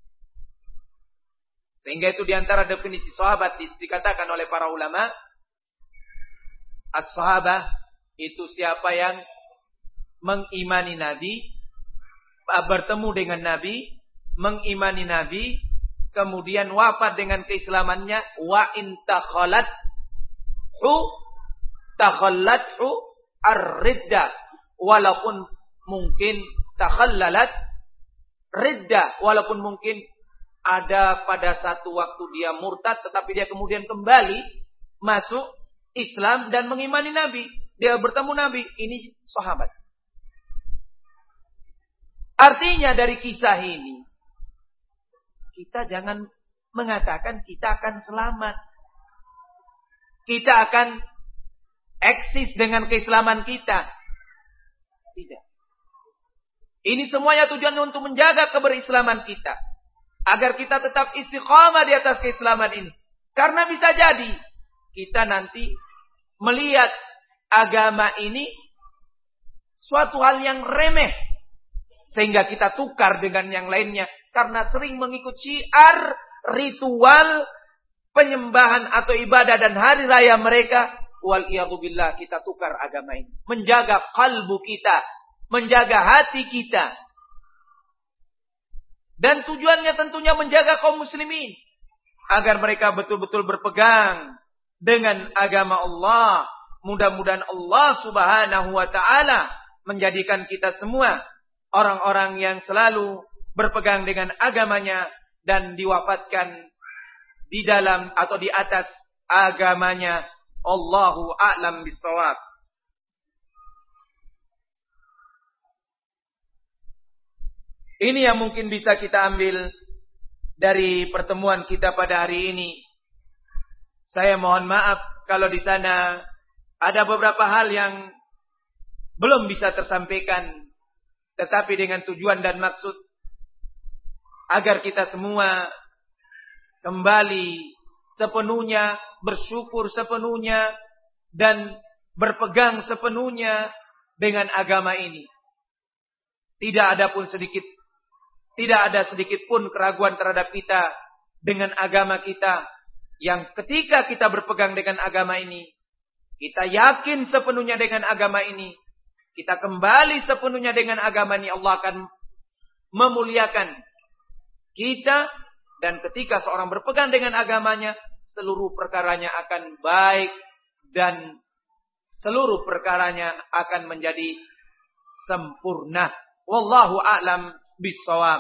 Speaker 1: Sehingga itu di antara definisi sahabat dikatakan oleh para ulama, as-sahabah itu siapa yang mengimani Nabi, bertemu dengan Nabi, mengimani Nabi, kemudian wafat dengan keislamannya, wa in takhallathu ar-riddah, walaupun mungkin takhallalat riddah, walaupun mungkin ada pada satu waktu dia murtad, tetapi dia kemudian kembali masuk Islam dan mengimani Nabi, dia bertemu Nabi. Ini sahabat. Artinya dari kisah ini, kita jangan mengatakan kita akan selamat, kita akan eksis dengan keislaman kita. Tidak. Ini semuanya tujuan untuk menjaga keberislaman kita, agar kita tetap istiqamah di atas keislaman ini. Karena bisa jadi kita nanti melihat agama ini suatu hal yang remeh, sehingga kita tukar dengan yang lainnya. Karena sering mengikut syiar, ritual, penyembahan atau ibadah dan hari raya mereka. Wal'iyadzubillah, kita tukar agama ini. Menjaga kalbu kita, menjaga hati kita. Dan tujuannya tentunya menjaga kaum muslimin, agar mereka betul-betul berpegang dengan agama Allah. Mudah-mudahan Allah subhanahu wa ta'ala menjadikan kita semua orang-orang yang selalu berpegang dengan agamanya dan diwafatkan di dalam atau di atas agamanya. Allahu a'lam bishawab. Ini yang mungkin bisa kita ambil dari pertemuan kita pada hari ini. Saya mohon maaf kalau di sana ada beberapa hal yang belum bisa tersampaikan, tetapi dengan tujuan dan maksud agar kita semua kembali sepenuhnya, bersyukur sepenuhnya, dan berpegang sepenuhnya dengan agama ini. Tidak ada sedikit pun keraguan terhadap kita dengan agama kita, yang ketika kita berpegang dengan agama ini, kita yakin sepenuhnya dengan agama ini, kita kembali sepenuhnya dengan agama ini, Allah akan memuliakan kita. Dan ketika seorang berpegang dengan agamanya, seluruh perkaranya akan baik dan seluruh perkaranya akan menjadi sempurna. Wallahu a'lam bishawab.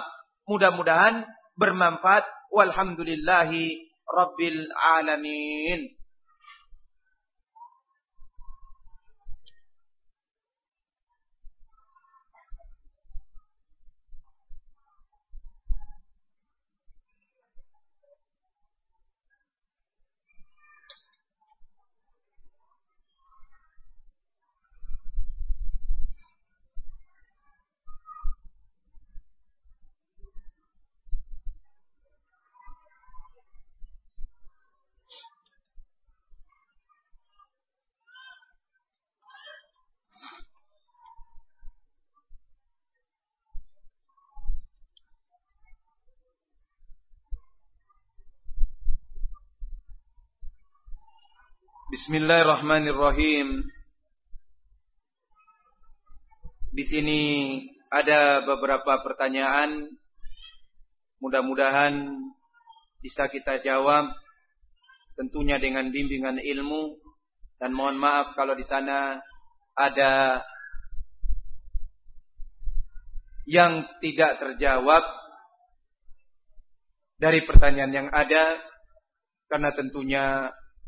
Speaker 1: Mudah-mudahan bermanfaat. Walhamdulillahi rabbil alamin. Bismillahirrahmanirrahim. Di sini ada beberapa pertanyaan. Mudah-mudahan bisa kita jawab, tentunya dengan bimbingan ilmu. Dan mohon maaf kalau di sana ada yang tidak terjawab dari pertanyaan yang ada, karena tentunya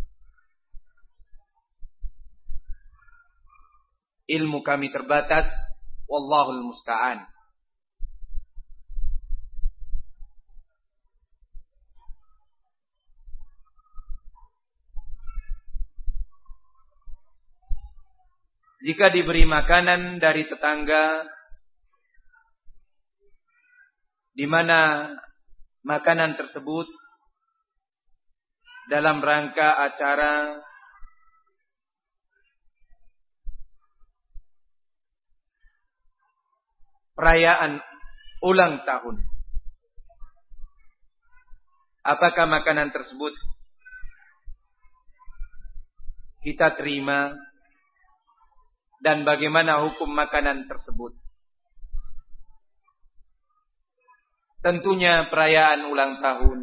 Speaker 1: ilmu kami terbatas. Wallahul musta'an. Jika diberi makanan dari tetangga, di mana makanan tersebut dalam rangka acara perayaan ulang tahun, apakah makanan tersebut kita terima? Dan bagaimana hukum makanan tersebut? Tentunya perayaan ulang tahun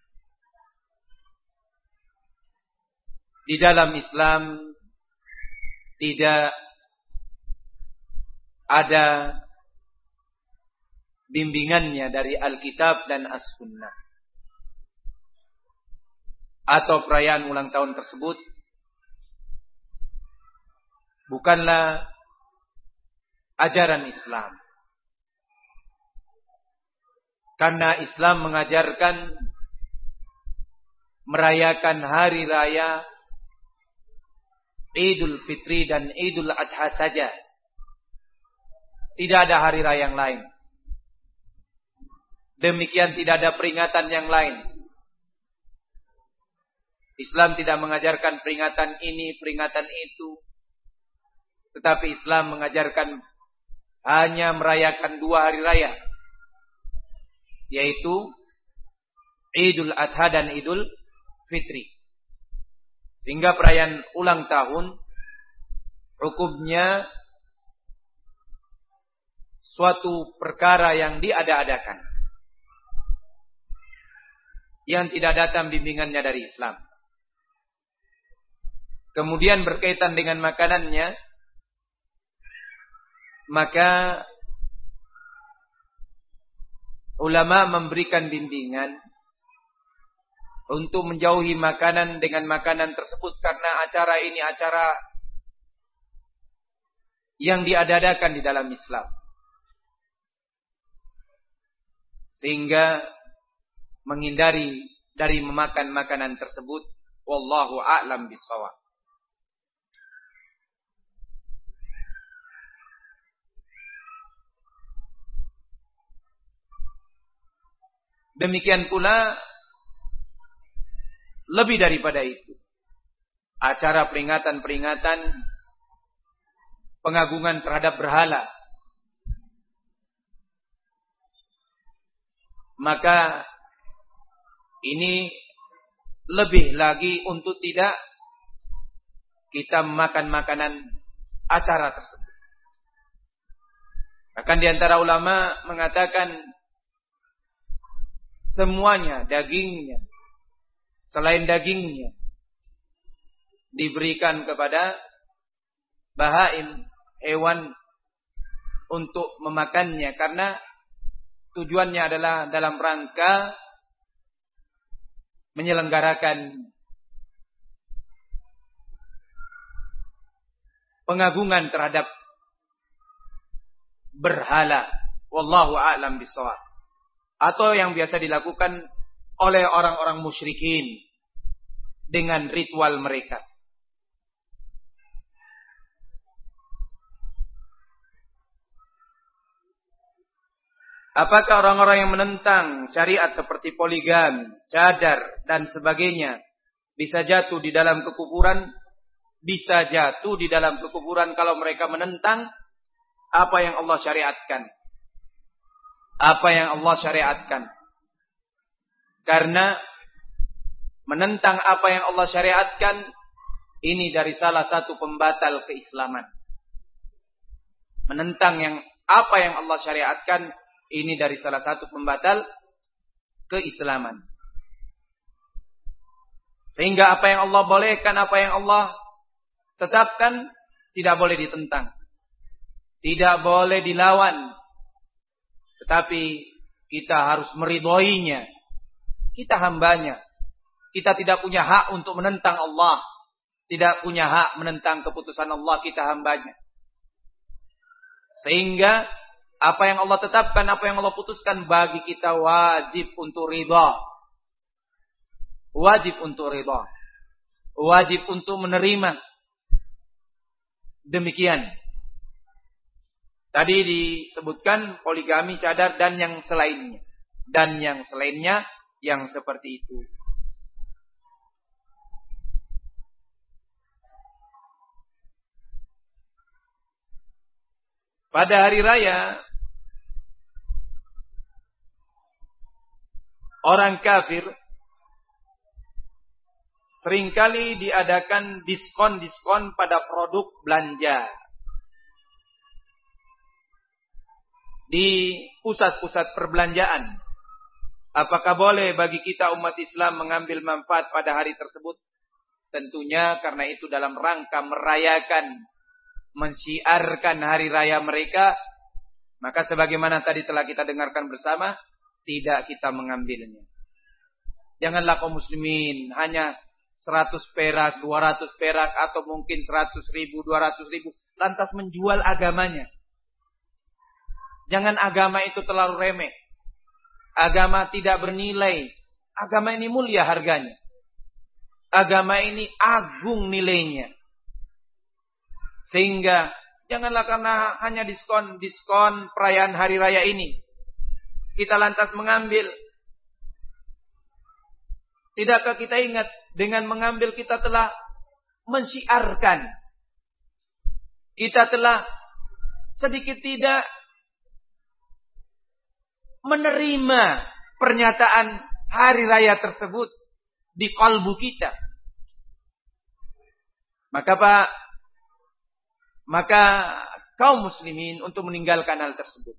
Speaker 1: di dalam Islam tidak ada bimbingannya dari Alkitab dan As-Sunnah. Atau perayaan ulang tahun tersebut bukanlah ajaran Islam. Karena Islam mengajarkan merayakan hari raya Idul Fitri dan Idul Adha saja. Tidak ada hari raya yang lain. Demikian tidak ada peringatan yang lain. Islam tidak mengajarkan peringatan ini, peringatan itu. Tetapi Islam mengajarkan hanya merayakan 2 hari raya, yaitu Idul Adha dan Idul Fitri. Sehingga perayaan ulang tahun hukumnya suatu perkara yang diada-adakan, yang tidak datang bimbingannya dari Islam. Kemudian berkaitan dengan makanannya, maka ulama memberikan bimbingan untuk menjauhi makanan dengan makanan tersebut, karena acara ini acara yang diada-adakan di dalam Islam. Sehingga menghindari dari memakan makanan tersebut. Wallahu a'lam bishawab. Demikian pula lebih daripada itu, acara peringatan-peringatan pengagungan terhadap berhala, maka ini lebih lagi untuk tidak kita makan makanan acara tersebut. Bahkan di antara ulama mengatakan semuanya, dagingnya, selain dagingnya, diberikan kepada bahaim, hewan, untuk memakannya. Karena tujuannya adalah dalam rangka menyelenggarakan pengagungan terhadap berhala. Wallahu a'lam bishawab. Atau yang biasa dilakukan oleh orang-orang musyrikin dengan ritual mereka. Apakah orang-orang yang menentang syariat seperti poligami, cadar, dan sebagainya bisa jatuh di dalam kekufuran? Bisa jatuh di dalam kekufuran kalau mereka menentang apa yang Allah syariatkan. Apa yang Allah syariatkan. Karena menentang apa yang Allah syariatkan Ini dari salah satu pembatal keislaman. Menentang apa yang Allah syariatkan, ini dari salah satu pembatal keislaman. Sehingga apa yang Allah bolehkan, apa yang Allah tetapkan, tidak boleh ditentang. Tidak boleh dilawan. Tetapi kita harus meridhoinya. Kita hambanya. Kita tidak punya hak untuk menentang Allah. Tidak punya hak menentang keputusan Allah, kita hambanya. Sehingga apa yang Allah tetapkan, apa yang Allah putuskan, bagi kita wajib untuk ridha. Wajib untuk ridha. Wajib untuk menerima. Demikian. Tadi disebutkan poligami, cadar, dan yang selainnya. Dan yang selainnya yang seperti itu. Pada hari raya, orang kafir seringkali diadakan diskon-diskon pada produk belanja. Di pusat-pusat perbelanjaan. Apakah boleh bagi kita umat Islam mengambil manfaat pada hari tersebut? Tentunya karena itu dalam rangka merayakan, mensyiarkan hari raya mereka, maka sebagaimana tadi telah kita dengarkan bersama, tidak kita mengambilnya. Janganlah kaum muslimin hanya 100 perak, 200 perak, atau mungkin 100 ribu, 200 ribu, lantas menjual agamanya. Jangan agama itu terlalu remeh. Agama tidak bernilai. Agama ini mulia harganya. Agama ini agung nilainya. Sehingga janganlah karena hanya diskon perayaan hari raya ini, kita lantas mengambil. Tidakkah kita ingat, dengan mengambil kita telah mensyiarkan. Kita telah sedikit tidak menerima pernyataan hari raya tersebut di kalbu kita. Maka kaum muslimin untuk meninggalkan hal tersebut.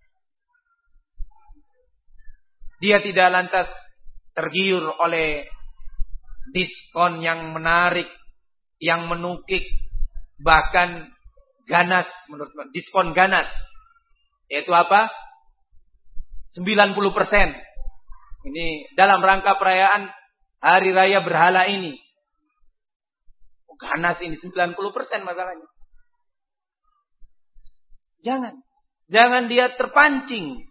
Speaker 1: Dia tidak lantas tergiur oleh diskon yang menarik, yang menukik, bahkan ganas, menurut diskon ganas. Yaitu apa? 90%. Ini dalam rangka perayaan hari raya berhala ini. Ganas ini 90% masalahnya. Jangan dia terpancing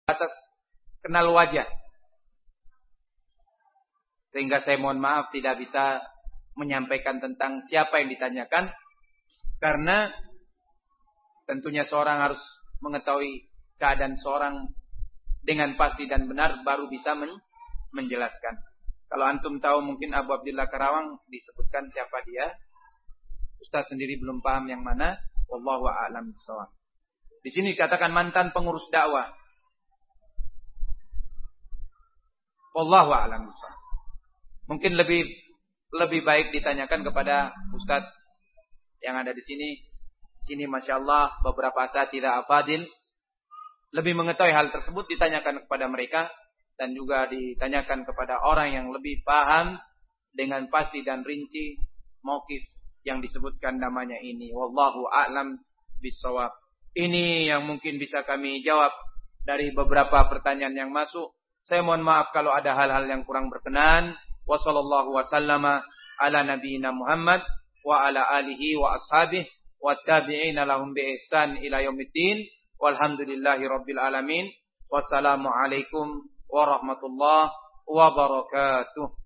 Speaker 1: atas kenal wajah. Sehingga saya mohon maaf tidak bisa menyampaikan tentang siapa yang ditanyakan. Karena tentunya seorang harus mengetahui keadaan seorang dengan pasti dan benar baru bisa menjelaskan. Kalau antum tahu mungkin Abu Abdillah Karawang disebutkan siapa dia. Ustaz sendiri belum paham yang mana. Wallahu a'lam bishawab. Di sini dikatakan mantan pengurus dakwah. Wallahu a'lam bishawab. Mungkin lebih baik ditanyakan kepada Ustaz yang ada di sini. Sini Masya Allah beberapa asatidzah afadil lebih mengetahui hal tersebut, ditanyakan kepada mereka. Dan juga ditanyakan kepada orang yang lebih paham dengan pasti dan rinci mauqif yang disebutkan namanya ini. Wallahu a'lam bishawab. Ini yang mungkin bisa kami jawab dari beberapa pertanyaan yang masuk. Saya mohon maaf kalau ada hal-hal yang kurang berkenan. Wa sallallahu wa sallama ala nabiyyina Muhammad wa ala alihi wa ashabihi wa tabi'ina lahum bi ihsan ila yaumiddin. Walhamdulillahi rabbil alamin. Wassalamualaikum warahmatullahi wabarakatuh.